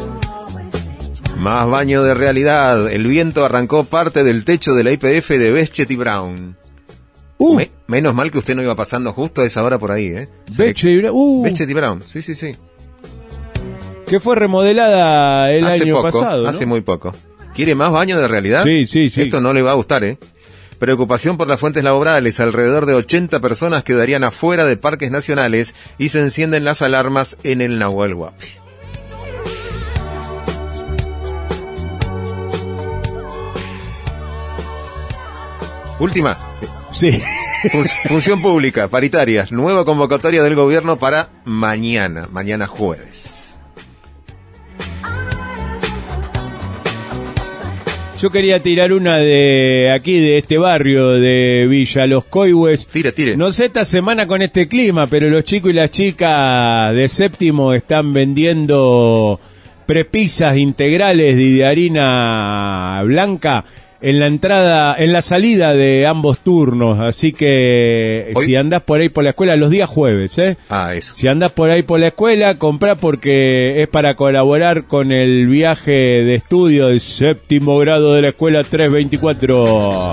Más baño de realidad. El viento arrancó parte del techo de la I P F de Beschet y Brown. Uh. Me, menos mal que usted no iba pasando justo a esa hora por ahí, ¿eh? Beschet y Brown. Uh. Beschet y Brown, sí, sí, sí. Que fue remodelada el hace año poco, pasado, ¿no? Hace muy poco. ¿Quiere más baño de realidad? Sí, sí, sí. Esto no le va a gustar, ¿eh? Preocupación por las fuentes laborales. Alrededor de ochenta personas quedarían afuera de parques nacionales y se encienden las alarmas en el Nahuel Huapi. Última. Sí. Fun- función pública, paritarias. Nueva convocatoria del gobierno para mañana, mañana jueves. Yo quería tirar una de aquí, de este barrio de Villa Los Coihues. Tire, tire. No sé esta semana con este clima, pero los chicos y las chicas de séptimo están vendiendo prepisas integrales de, de harina blanca en la entrada, en la salida de ambos turnos, así que Hoy... si andás por ahí por la escuela, los días jueves, ¿eh? Ah, eso. Si andás por ahí por la escuela, comprá porque es para colaborar con el viaje de estudio del séptimo grado de la escuela trescientos veinticuatro.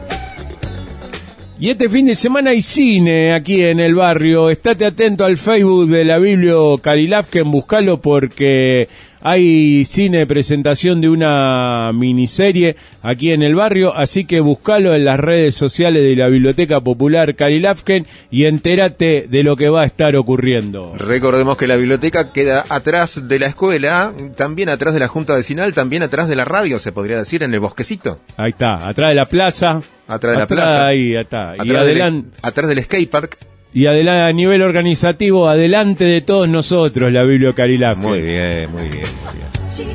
Y este fin de semana hay cine aquí en el barrio. Estate atento al Facebook de la Biblio Karilafken, buscalo porque hay cine, presentación de una miniserie aquí en el barrio, así que buscalo en las redes sociales de la Biblioteca Popular Karilafken y entérate de lo que va a estar ocurriendo. Recordemos que la biblioteca queda atrás de la escuela, también atrás de la Junta Vecinal, también atrás de la radio, se podría decir, en el bosquecito. Ahí está, atrás de la plaza. Atrás de la atrás, plaza. Ahí está. Atrás, y adelante, del, atrás del skatepark. Y adelante, a nivel organizativo, adelante de todos nosotros, la Biblio Karilafken. Muy bien, muy bien, muy bien.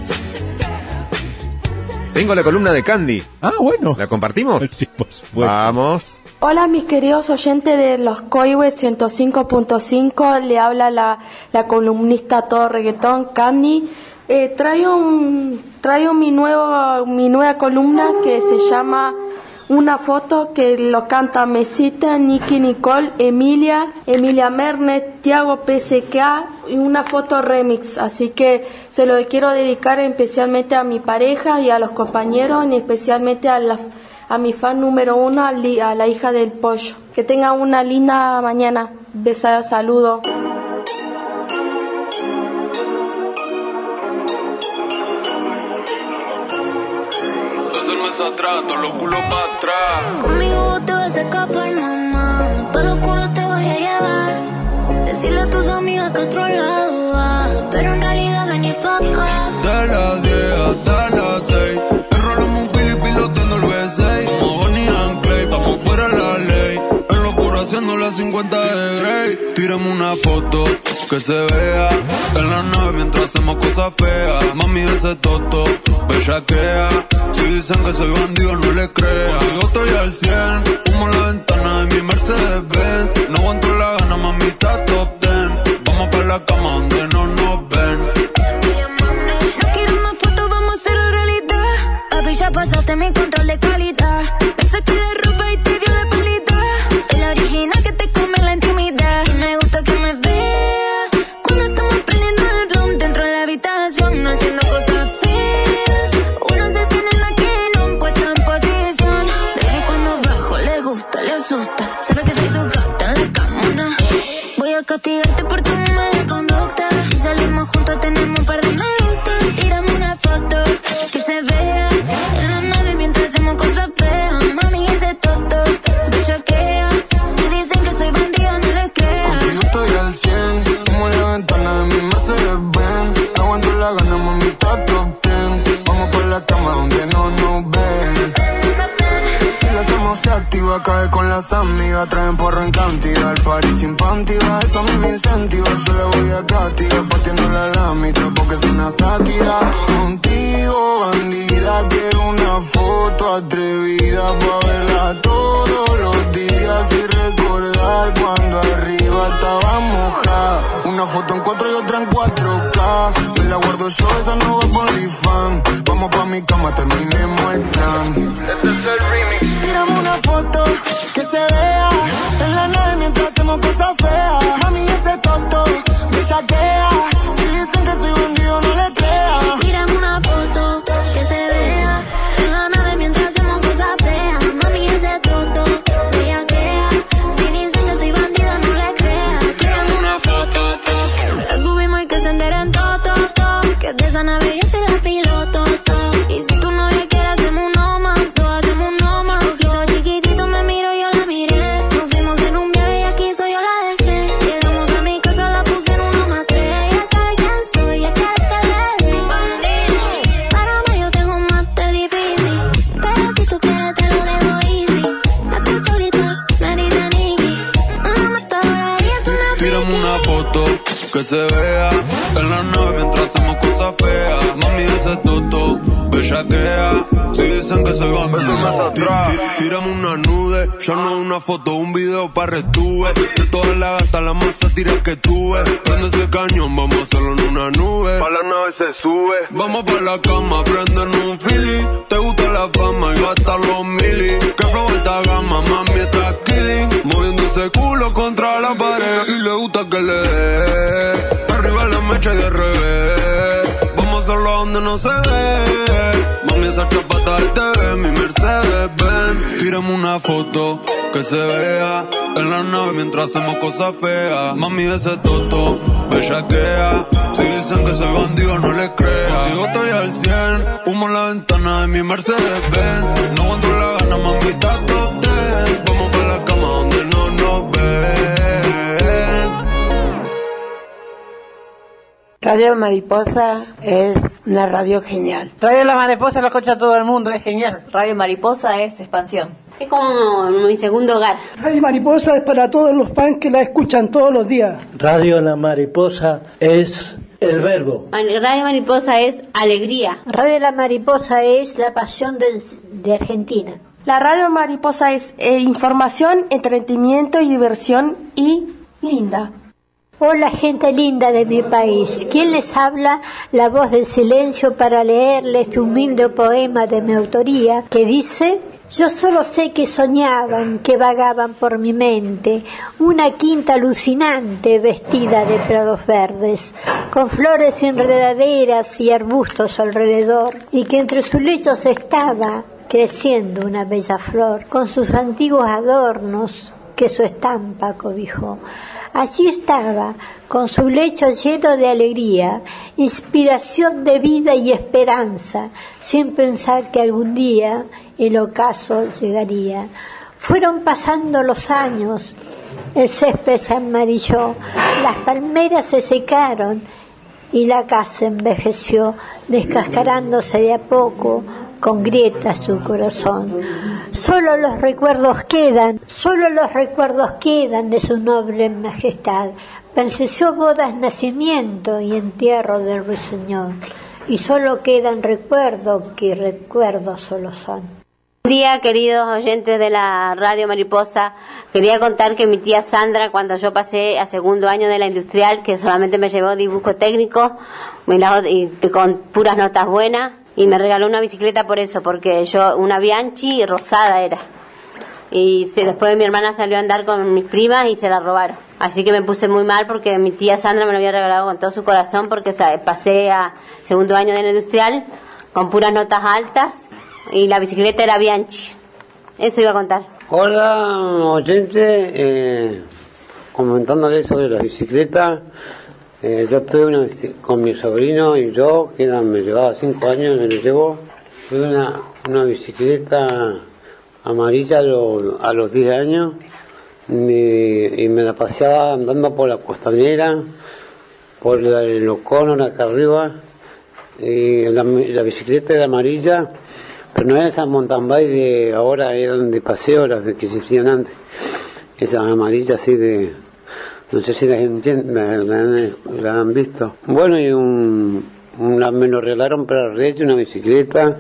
Tengo la columna de Candy. Ah, bueno. ¿La compartimos? Sí, por supuesto. Vamos. Hola mis queridos oyentes de los Coihues ciento cinco punto cinco, le habla la, la columnista todo reggaetón, Candy. Eh, traigo un, traigo mi nuevo, mi nueva columna que se llama Una foto, que lo canta Mesita, Nicky Nicole, Emilia, Emilia Mernet, Tiago P S K y una foto remix. Así que se lo quiero dedicar especialmente a mi pareja y a los compañeros, y especialmente a la, a mi fan número uno, a la hija del pollo. Que tenga una linda mañana. Besados, saludos. Atrás, todos los culos para atrás. Conmigo te vas a escapar, mamá. Para lo oscuro te voy a llevar. Decirle a tus amigas que a otro lado va, pero en realidad venir pa' acá. De las diez hasta las seis, enrolamos un Philip piloteando el V seis. Como Bonnie and Clyde, vamos fuera de la ley. En lo oscuro haciendo las cincuenta de Grey. Tírame una foto que se vea en la nave mientras hacemos cosas feas. Mami, ese toto, bellaquea. Si dicen que soy bandido, no le creas. Yo estoy al cien, humo en la ventana de mi Mercedes-Benz. No aguanto la gana, mamita, top ten. Vamos pa' la cama donde no nos ven. No quiero más fotos, vamos a hacerlo realidad. Papi, ya pasaste mi control de calidad. Me saqué la ropa y te dio la palita. Soy la original que te come la intimidad. Y me gusta que me vea cuando estamos prendiendo el blunt dentro de la habitación, haciendo cosas feas. Una selfie en la que no puesta en posición. Baby, cuando bajo le gusta, le asusta. Sabe que soy su gata en la cama. Voy a castigarte por tu mala conducta. Si salimos juntos tenemos un par de me gusta. Tírame una foto que se vea en la nave mientras hacemos cosas feas. Mami, ese toto bellaquea. Si dicen que soy bandido, no le creas. Contigo estoy al cien, como la ventana de mi Mercedes-Benz. No aguanto la gana, mamita, top ten. Vamos por la cama donde no nos ven. Si la hacemos se activa, cae con las amigas. Traen porro en cantidad, el party sin panty. Eso a mí me incentiva, yo le voy a castigar. Partiéndola a la mitad porque es una sátira. Contigo, bandida, quiero una foto atrevida pa' verla todos los días y recordar cuando arriba estaba mojada. Una foto en cuatro y otra en cuatro K. Me la guardo yo, esa no va por OnlyFans. Vamos pa' mi cama, terminemos el plan. Este es el remix. Tiramos una foto que se vea en la nave mientras hacemos cosas feas. Mami, ese toto me saquea. Si dicen que soy bandido, no le creas. Tírame una foto que se vea en la nave mientras hacemos cosas feas. Mami, ese toto bellaquea. Si dicen que soy bandido, no le creas. Tírame una foto, la subimos y que se enteren todo, todo, todo. Que de esa nave yo soy la piloto, todo. Y si tu novia quiere hacemos un no más, todos hacemos un no más. Ojito chiquitito me miro, yo la miré. Nos fuimos en un viaje y aquí soy yo la dejé. Llegamos a mi casa, la puse en uno más tres. Ya sabe quién soy, ya quiere que le dé. Bandido, para mí yo tengo un máster difícil. Pero si tú quieres te lo dejo easy. La escucho ahorita, me dice Nicky. Una matadora y es una Tírame una foto que se vea en la nave mientras hacemos cosas feas. Mami, ese toto bellaquea. Si dicen que soy bandido, más atrás. Tírame una nude, ya no una foto, un video pa' retuve. De todas las gatas, la más sátira que tuve. Prende ese cañón, vamos a hacerlo en una nube. Pa' la nave se sube. Vamos pa' la cama, prendernos un Philly. Te gusta la fama y gastar los mili. Que flow alta gama, mami está killing. Moviendo ese culo contra la pared. Y le gusta que le dé. Arriba la mecha y de revés. Vamos a hacerlo donde no se ve. Mami, esa chapata del T V, mi Mercedes Benz. Tírame una foto que se vea en la nave mientras hacemos cosas feas. Mami, ese toto, bellaquea. Si dicen que soy bandido, no les crea. Contigo estoy al cien, humo en la ventana de mi Mercedes Benz. No aguanto la gana, mami, está top ten. Vamos pa' la cama donde no nos ven. Radio Mariposa es una radio genial. Radio La Mariposa lo escucha todo el mundo, es genial. Radio Mariposa es expansión. Es como mi segundo hogar. Radio Mariposa es para todos los fans que la escuchan todos los días. Radio La Mariposa es el verbo. Radio Mariposa es alegría. Radio La Mariposa es la pasión de, de Argentina. La Radio Mariposa es eh, información, entretenimiento y diversión y linda. Hola gente linda de mi país, ¿quién les habla? La voz del silencio para leerles este humilde poema de mi autoría que dice: yo solo sé que soñaban, que vagaban por mi mente, una quinta alucinante vestida de prados verdes, con flores enredaderas y arbustos alrededor, y que entre sus lechos estaba creciendo una bella flor, con sus antiguos adornos que su estampa cobijó. Allí estaba, con su lecho lleno de alegría, inspiración de vida y esperanza, sin pensar que algún día el ocaso llegaría. Fueron pasando los años, el césped se amarilló, las palmeras se secaron y la casa envejeció, descascarándose de a poco, con grietas su corazón. Solo los recuerdos quedan, solo los recuerdos quedan de su noble majestad. Presenció bodas, nacimiento y entierro del ruiseñor. Y solo quedan recuerdos que recuerdos solo son. Buen día, queridos oyentes de la Radio Mariposa. Quería contar que mi tía Sandra, cuando yo pasé a segundo año de la industrial, que solamente me llevó dibujo técnico y con puras notas buenas, y me regaló una bicicleta por eso, porque yo, una Bianchi rosada era. Y se, después mi hermana salió a andar con mis primas y se la robaron. Así que me puse muy mal porque mi tía Sandra me lo había regalado con todo su corazón, porque ¿sabes? Pasé a segundo año de la industrial con puras notas altas y la bicicleta era Bianchi. Eso iba a contar. Hola, oyente, eh, comentándole sobre la bicicleta. Eh, yo tuve una con mi sobrino y yo, que era, me llevaba cinco años, me lo llevó. Tuve una, una bicicleta amarilla a, lo, a los diez años me, y me la paseaba andando por la costanera, por la, el O'Connor acá arriba. Y la, la bicicleta era amarilla, pero no era esa mountain bike de ahora, eran de paseo, las de que existían antes. Esas amarillas así de... No sé si la, entienden, la, la, la han visto. Bueno, y un, una, me lo regalaron para el Reyes, una bicicleta,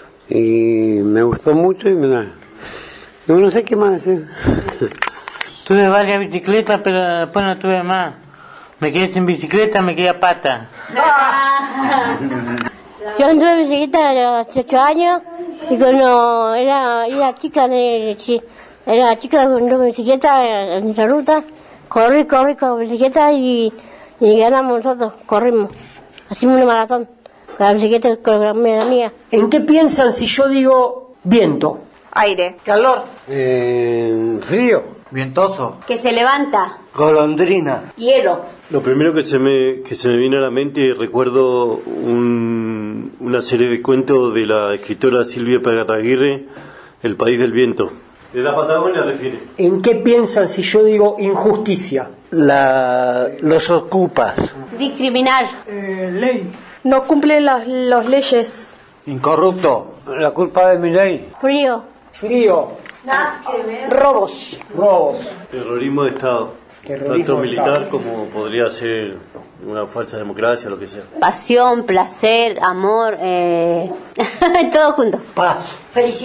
y me gustó mucho y me la... Y no sé qué más decir. Tuve varias bicicletas, pero después no tuve más. Me quedé sin bicicleta, me quedé a pata. Yo anduve en bicicleta a los dieciocho años, y cuando era, era chica, de, era chica con bicicleta en esa ruta. Corrí, corrí con la bicicleta y, y ganamos nosotros, corrimos. Hacimos una maratón con la bicicleta con la mía. ¿En qué piensan si yo digo viento? Aire. Calor. Eh, frío. Vientoso. Que se levanta. Golondrina. Hielo. Lo primero que se me que se me viene a la mente, recuerdo un, una serie de cuentos de la escritora Silvia Pagataguirre, El país del viento. De la Patagonia refiere. ¿En qué piensan si yo digo injusticia? La, los ocupas. Discriminar. Eh, ley. No cumple las, las leyes. Incorrupto. La culpa de mi ley. Frío. Frío. Robos. Robos. Terrorismo de Estado. Terrorismo Tanto de militar Estado. como podría ser una falsa democracia, lo que sea. Pasión, placer, amor, eh... todo junto. Paz. Felicidad.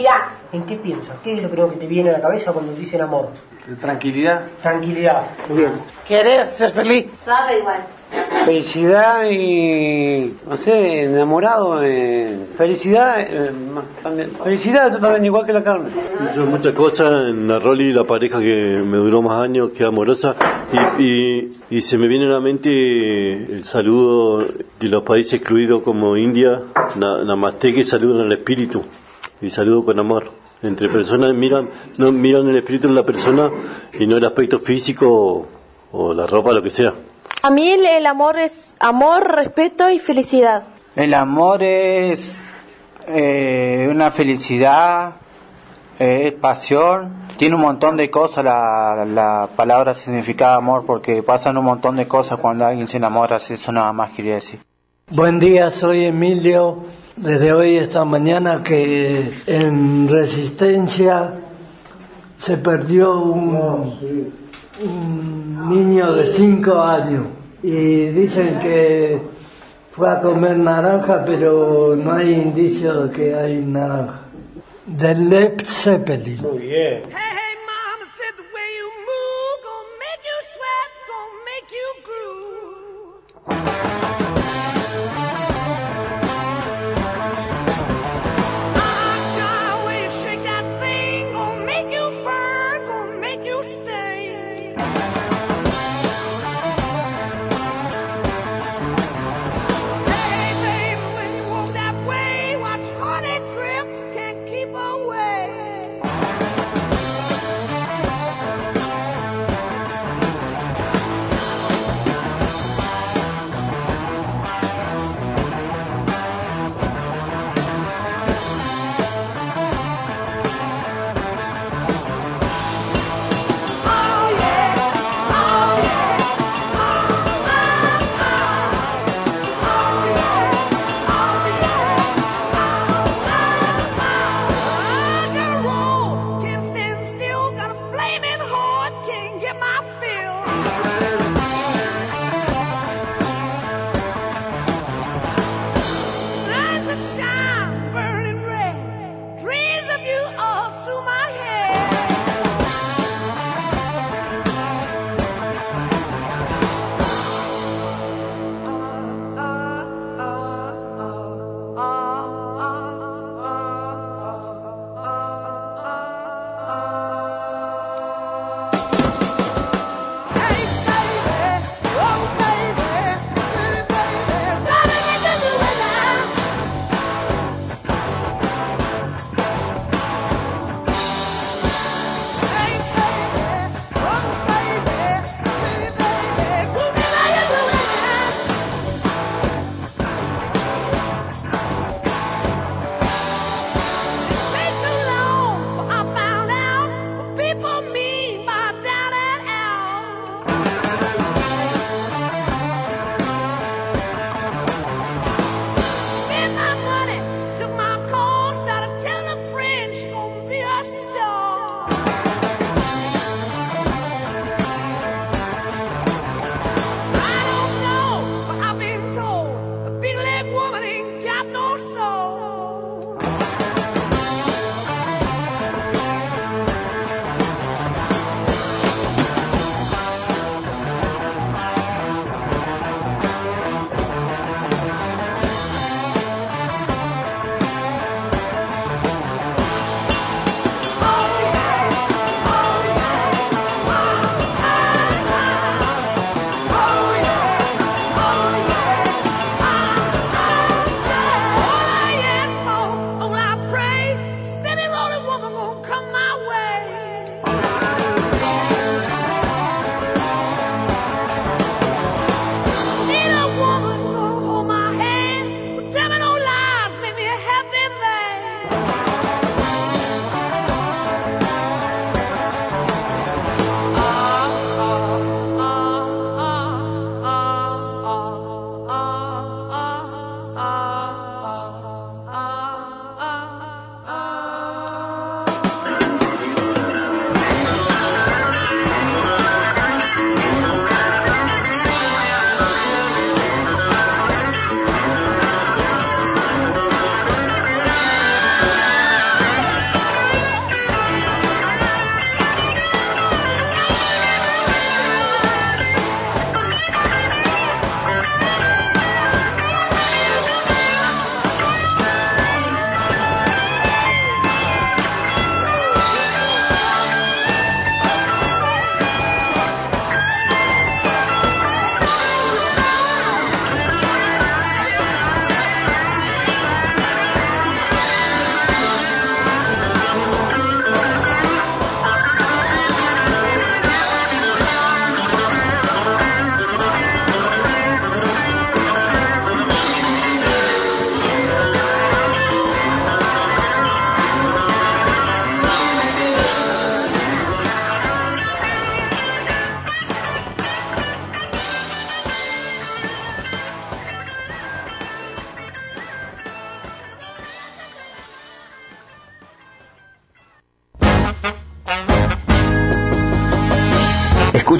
¿en qué piensas? ¿Qué es lo primero que te viene a la cabeza cuando dicen amor? Tranquilidad. Tranquilidad, muy bien. Querer ser feliz. Sabe igual. Felicidad y, no sé, enamorado, eh, felicidad, eh, también, felicidad también igual que la carne. Hizo muchas cosas en la Rolly, la pareja que me duró más años, que amorosa, y, y, y se me viene a la mente el saludo de los países excluidos como India, na, Namaste, que saludan al espíritu, y saludo con amor. Entre personas miran, no miran el espíritu en la persona y no el aspecto físico o, o la ropa, lo que sea. A mí el, el amor es amor, respeto y felicidad. El amor es eh, una felicidad, eh, es pasión. Tiene un montón de cosas la, la palabra significada amor, porque pasan un montón de cosas cuando alguien se enamora. Eso nada más quería decir. Buen día, soy Emilio. Desde hoy esta mañana que en Resistencia se perdió un, un niño de cinco años y dicen que fue a comer naranja, pero no hay indicio de que hay naranja. De Led Zeppelin. Muy bien.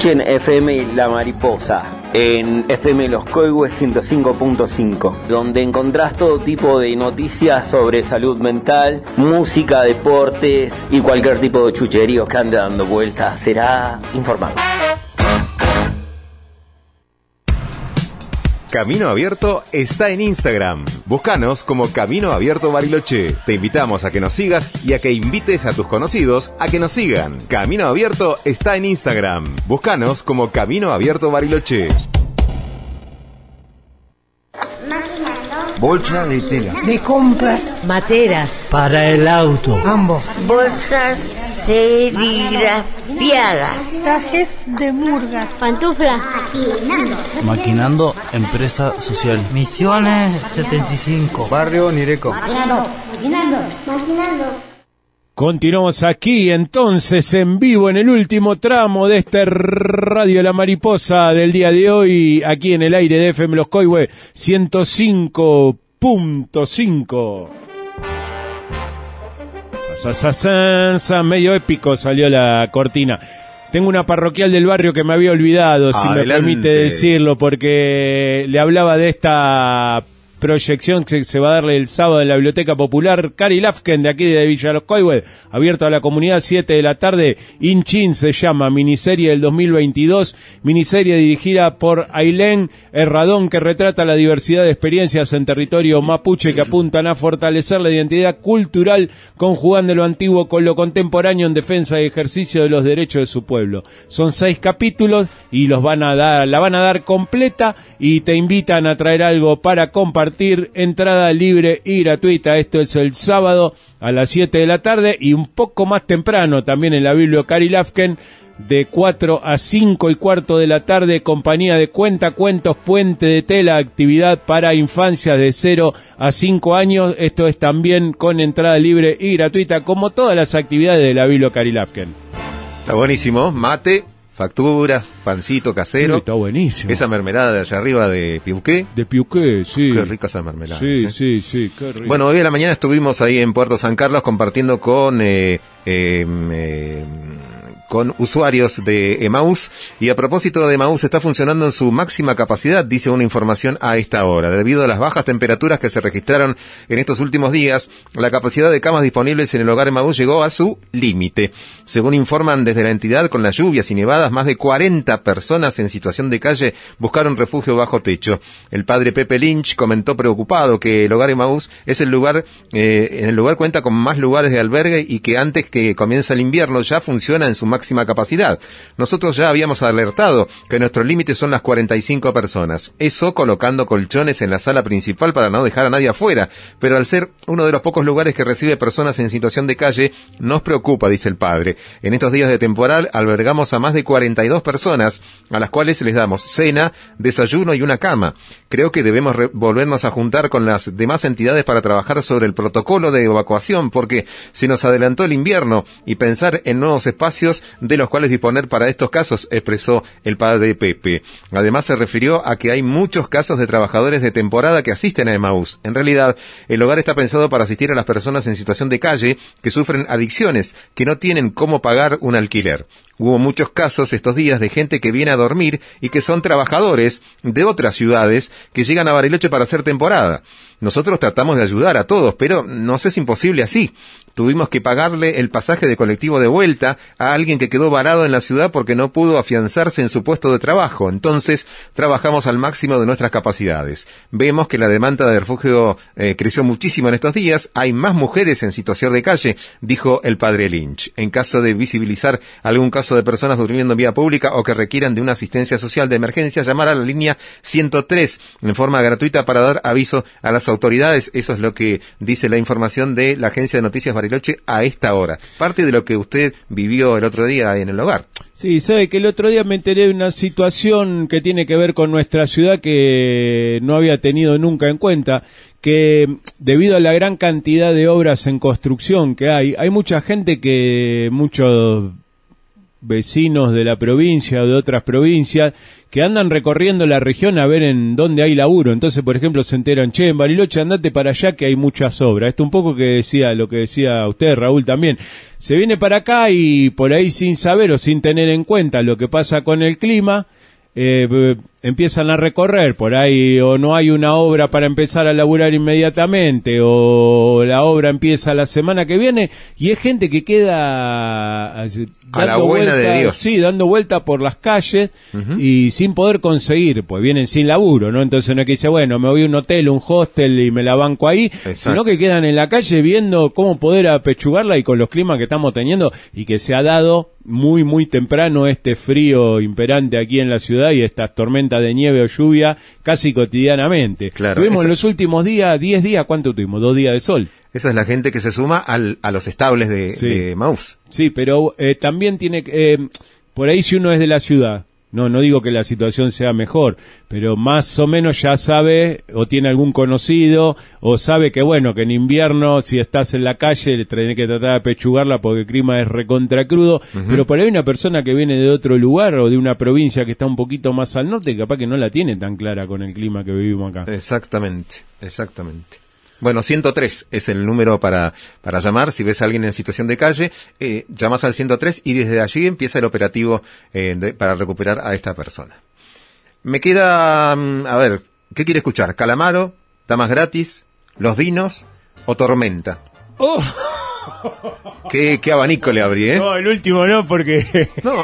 Escuchen F M La Mariposa en F M Los Coihues ciento cinco punto cinco, donde encontrás todo tipo de noticias sobre salud mental, música, deportes y cualquier tipo de chucheríos que ande dando vueltas. Será informado. Camino Abierto está en Instagram. Búscanos como Camino Abierto Bariloche. Te invitamos a que nos sigas y a que invites a tus conocidos a que nos sigan. Camino Abierto está en Instagram. Búscanos como Camino Abierto Bariloche. Bolsa de tela. De compras. Materas. Para el auto. Ambos. Bolsas serigrafiadas. Trajes de murgas. Pantufla. Maquinando. Maquinando, empresa social. Misiones setenta y cinco. Barrio Nireco. Maquinando. Maquinando. Maquinando. Continuamos aquí entonces en vivo en el último tramo de este Radio La Mariposa del día de hoy, aquí en el aire de F M Los Coihues ciento cinco punto cinco. Sa, sa, sa, sa, medio épico salió la cortina. Tengo una parroquial del barrio que me había olvidado, si Adelante. me permite decirlo, porque le hablaba de esta proyección que se va a darle el sábado en la Biblioteca Popular Cari Lafken de aquí de Villa Los Coihues, abierto a la comunidad, siete de la tarde. Inchin se llama, miniserie del dos mil veintidós, miniserie dirigida por Ailén Herradón, que retrata la diversidad de experiencias en territorio mapuche que apuntan a fortalecer la identidad cultural, conjugando lo antiguo con lo contemporáneo en defensa y ejercicio de los derechos de su pueblo. Son seis capítulos y los van a dar, la van a dar completa, y te invitan a traer algo para compartir. Entrada libre y gratuita. Esto es el sábado a las siete de la tarde, y un poco más temprano también en la Biblioteca Cari Lafken de cuatro a cinco y cuarto de la tarde, compañía de Cuentacuentos Puente de Tela, actividad para infancias de cero a cinco años. Esto es también con entrada libre y gratuita, como todas las actividades de la Biblioteca Cari Lafken. Está buenísimo, mate, factura, pancito casero. Uy, está buenísimo. Esa mermelada de allá arriba de Piuqué. De Piuqué, sí. Qué rica esa mermelada. Sí, ¿eh? sí, sí, qué rico. Bueno, hoy a la mañana estuvimos ahí en Puerto San Carlos compartiendo con eh, eh, eh, con usuarios de Emaús, y a propósito de Emaús, está funcionando en su máxima capacidad, dice una información a esta hora. Debido a las bajas temperaturas que se registraron en estos últimos días, la capacidad de camas disponibles en el hogar Emaús llegó a su límite. Según informan desde la entidad, con las lluvias y nevadas, más de cuarenta personas en situación de calle buscaron refugio bajo techo. El padre Pepe Lynch comentó preocupado que el hogar Emaús es el lugar, eh, en el lugar cuenta con más lugares de albergue, y que antes que comience el invierno ya funciona en su máxima capacidad. Nosotros ya habíamos alertado que nuestro límite son las cuarenta y cinco personas. Eso colocando colchones en la sala principal para no dejar a nadie afuera, pero al ser uno de los pocos lugares que recibe personas en situación de calle, nos preocupa, dice el padre. En estos días de temporal albergamos a más de cuarenta y dos personas, a las cuales les damos cena, desayuno y una cama. Creo que debemos volvernos a juntar con las demás entidades para trabajar sobre el protocolo de evacuación, porque se nos adelantó el invierno, y pensar en nuevos espacios de los cuales disponer para estos casos, expresó el padre Pepe. Además, se refirió a que hay muchos casos de trabajadores de temporada que asisten a Emaús. En realidad, el hogar está pensado para asistir a las personas en situación de calle que sufren adicciones, que no tienen cómo pagar un alquiler. Hubo muchos casos estos días de gente que viene a dormir y que son trabajadores de otras ciudades que llegan a Bariloche para hacer temporada. Nosotros tratamos de ayudar a todos, pero nos es imposible así. Tuvimos que pagarle el pasaje de colectivo de vuelta a alguien que quedó varado en la ciudad porque no pudo afianzarse en su puesto de trabajo. Entonces, trabajamos al máximo de nuestras capacidades. Vemos que la demanda de refugio eh, creció muchísimo en estos días. Hay más mujeres en situación de calle, dijo el padre Lynch. En caso de visibilizar algún caso de personas durmiendo en vía pública o que requieran de una asistencia social de emergencia, llamar a la línea ciento tres en forma gratuita para dar aviso a las autoridades. Eso es lo que dice la información de la Agencia de Noticias Bariloche a esta hora. Parte de lo que usted vivió el otro día en el hogar. Sí, sabe que el otro día me enteré de una situación que tiene que ver con nuestra ciudad que no había tenido nunca en cuenta, que debido a la gran cantidad de obras en construcción que hay, hay mucha gente que, muchos vecinos de la provincia o de otras provincias que andan recorriendo la región a ver en dónde hay laburo. Entonces, por ejemplo, se enteran, che, en Bariloche andate para allá que hay muchas obras. Esto un poco que decía, lo que decía usted, Raúl, también. Se viene para acá y por ahí sin saber o sin tener en cuenta lo que pasa con el clima, eh, empiezan a recorrer, por ahí o no hay una obra para empezar a laburar inmediatamente o la obra empieza la semana que viene y es gente que queda dando a la buena vuelta, de Dios. Sí, dando vuelta por las calles Uh-huh. y sin poder conseguir, pues vienen sin laburo, ¿no? Entonces no es que dice, bueno, me voy a un hotel, un hostel y me la banco ahí, Exacto. sino que quedan en la calle viendo cómo poder apechugarla y con los climas que estamos teniendo y que se ha dado muy, muy temprano este frío imperante aquí en la ciudad y estas tormentas de nieve o lluvia casi cotidianamente. Claro, tuvimos eso... en los últimos días, diez días, ¿cuánto tuvimos? Dos días de sol. Esa es la gente que se suma al, a los estables de, Sí. de Maús. Sí, pero eh, también tiene, eh, por ahí si uno es de la ciudad, no, no digo que la situación sea mejor, pero más o menos ya sabe, o tiene algún conocido, o sabe que bueno, que en invierno si estás en la calle tenés que tratar de apechugarla porque el clima es recontra crudo, Uh-huh. pero por ahí una persona que viene de otro lugar o de una provincia que está un poquito más al norte, capaz que no la tiene tan clara con el clima que vivimos acá. Exactamente, exactamente. Bueno, ciento tres es el número para, para llamar. Si ves a alguien en situación de calle, eh, llamas al ciento tres y desde allí empieza el operativo eh, de, para recuperar a esta persona. Me queda, um, a ver, ¿qué quiere escuchar? ¿Calamaro? ¿Damas gratis? ¿Los Dinos? ¿O Tormenta? ¡Oh! ¿Qué, qué abanico le abrí, eh? No, el último no, porque... No.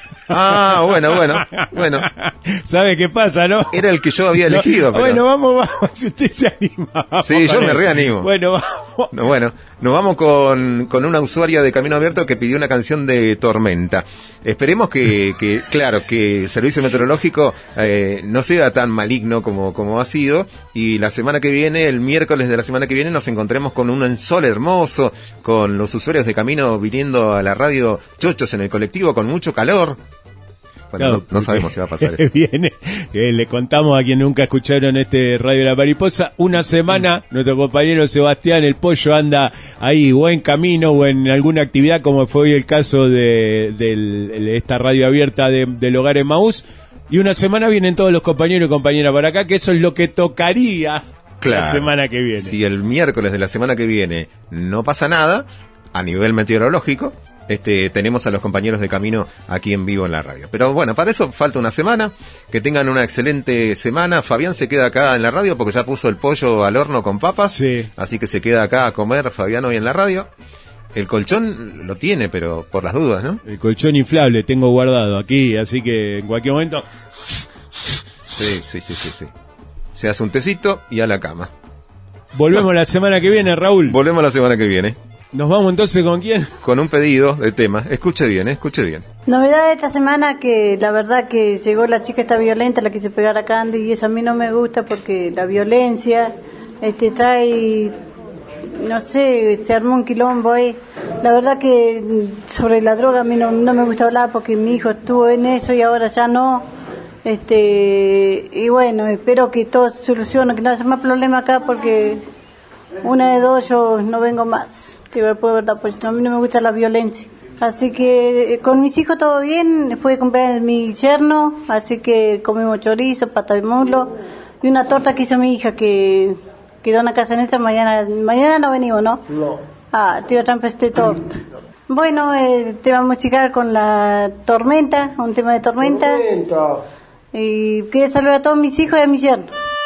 Ah, bueno, bueno, bueno. ¿Sabe qué pasa, no? Era el que yo había elegido. Pero... Bueno, vamos, vamos, si usted se anima. Vamos sí, yo con me él. reanimo. Bueno, vamos. No, bueno, nos vamos con, con una usuaria de Camino Abierto que pidió una canción de Tormenta. Esperemos que, que claro, que el Servicio Meteorológico eh, no sea tan maligno como, como ha sido, y la semana que viene, el miércoles de la semana que viene, nos encontremos con un sol hermoso, con los usuarios de Camino viniendo a la radio chochos en el colectivo con mucho calor. Bueno, Claro, no, no sabemos si va a pasar eso. Viene, eh, le contamos a quien nunca escucharon este Radio La Mariposa, una semana, nuestro compañero Sebastián el Pollo anda ahí o en camino o en alguna actividad como fue hoy el caso de, de, de esta radio abierta de, del Hogar en Maús, y una semana vienen todos los compañeros y compañeras para acá, que eso es lo que tocaría Claro, la semana que viene. Si el miércoles de la semana que viene no pasa nada, a nivel meteorológico, Este, tenemos a los compañeros de Camino aquí en vivo en la radio. Pero bueno, para eso falta una semana. Que tengan una excelente semana. Fabián se queda acá en la radio porque ya puso el pollo al horno con papas. Sí. Así que se queda acá a comer Fabián hoy en la radio. El colchón lo tiene, pero por las dudas, ¿no? El colchón inflable tengo guardado aquí, así que en cualquier momento... Sí, sí, sí, sí, sí. Se hace un tecito y a la cama. Volvemos la semana que viene, Raúl. Volvemos la semana que viene. ¿Nos vamos entonces con quién? Con un pedido de tema. Escuche bien, eh, escuche bien. Novedad de esta semana que la verdad que llegó la chica esta violenta, la que se pegar a Candy, y eso a mí no me gusta porque la violencia este trae, no sé, se armó un quilombo ahí. La verdad que sobre la droga a mí no, no me gusta hablar porque mi hijo estuvo en eso y ahora ya no. Este y bueno, espero que todo se solucione, que no haya más problema acá porque una de dos yo no vengo más. Sí, por verdad, pues a mí no me gusta la violencia. Así que eh, con mis hijos todo bien, fue a comprar mi yerno, así que comimos chorizo, pata de muslo y una torta que hizo mi hija que quedó en la casa nuestra. Mañana mañana no venimos, ¿no? No. Ah, tío Trampa, este torta. Bueno, eh, te vamos a musicar con la tormenta, un tema de tormenta. Tormenta. Y quiero saludar a todos mis hijos y a mi yerno.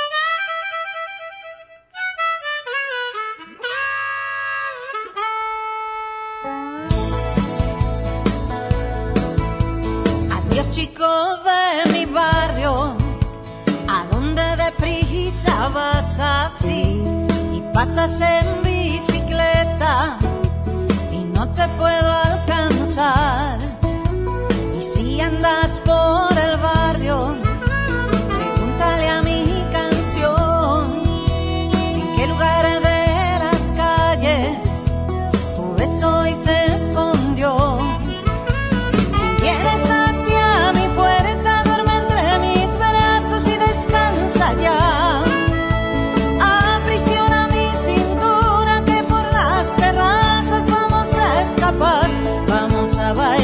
Adiós chico de mi barrio, ¿a dónde deprisa vas así? Y pasas en bicicleta y no te puedo alcanzar. Y si andas por el barrio, pregúntale a mi canción en qué lugar de las calles tu beso hoy se escondió. Si vienes hacia mi puerta, duerme entre mis brazos y descansa ya. Aprisiona mi cintura, que por las terrazas vamos a escapar, vamos a bailar.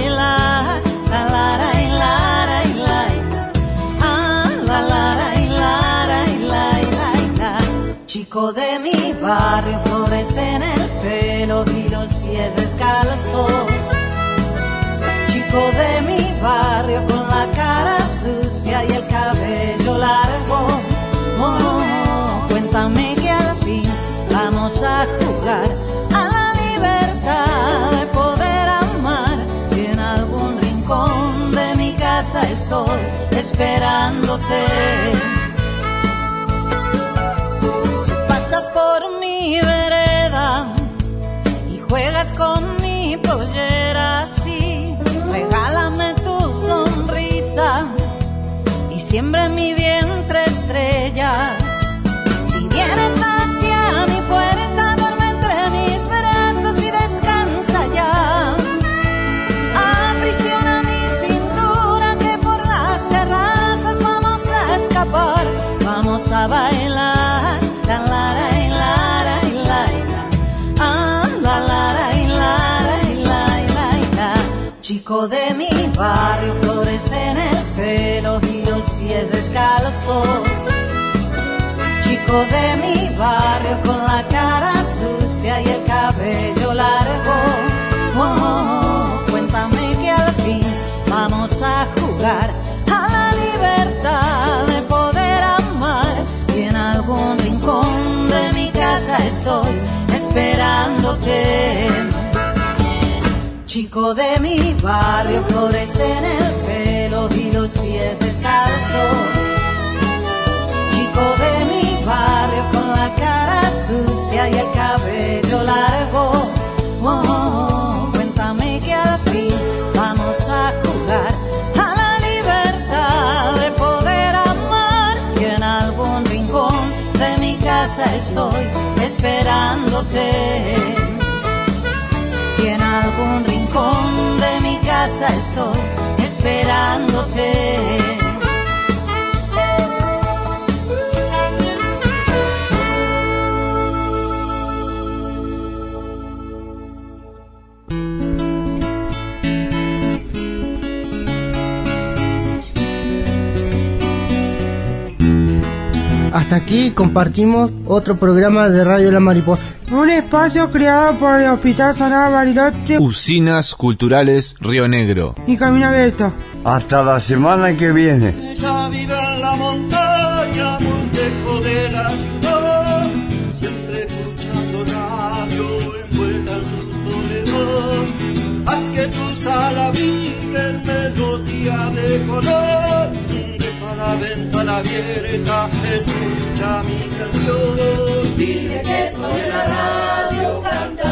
barrio, flores en el pelo y los pies descalzos. Chico de mi barrio con la cara sucia y el cabello largo. Oh, cuéntame que al fin vamos a jugar a la libertad de poder amar. Y en algún rincón de mi casa estoy esperándote. Si pasas por mi vereda y juegas con mi pollera así, regálame tu sonrisa y siembra en mi vientre estrellas. Si vienes hacia mi puerta, duerme entre mis brazos y descansa ya. Aprisiona mi cintura que por las terrazas vamos a escapar. Vamos a bailar, la la la la la la ah, la la la la la la. Chico de mi barrio, flores en el pelo y los pies descalzos. Chico de mi barrio con la cara sucia y el cabello largo. Oh, oh, oh, cuéntame que al fin vamos a jugar a la libertad de poder amar. Y en algún rincón de mi casa estoy esperándote. Chico de mi barrio, flores en el pelo y los pies descalzos. Chico de mi barrio con la cara sucia y el cabello largo. Oh, oh, oh, cuéntame que al fin vamos a jugar a la libertad de poder amar. Y en algún rincón de mi casa estoy esperándote. Y en algún rincón de mi casa estoy esperándote. Hasta aquí compartimos otro programa de Radio La Mariposa. Un espacio creado por el Hospital Sagrado Bariloche, Usinas Culturales Río Negro y Camino Abierto. Hasta la semana que viene. Ella vive en la montaña, muy lejos de la ciudad, siempre escuchando radio, envuelta en su soledad. Haz que tu sala vibre melodía de color. Deja la ventana abierta, escucha mi canción. Dile que estoy en la radio cantando.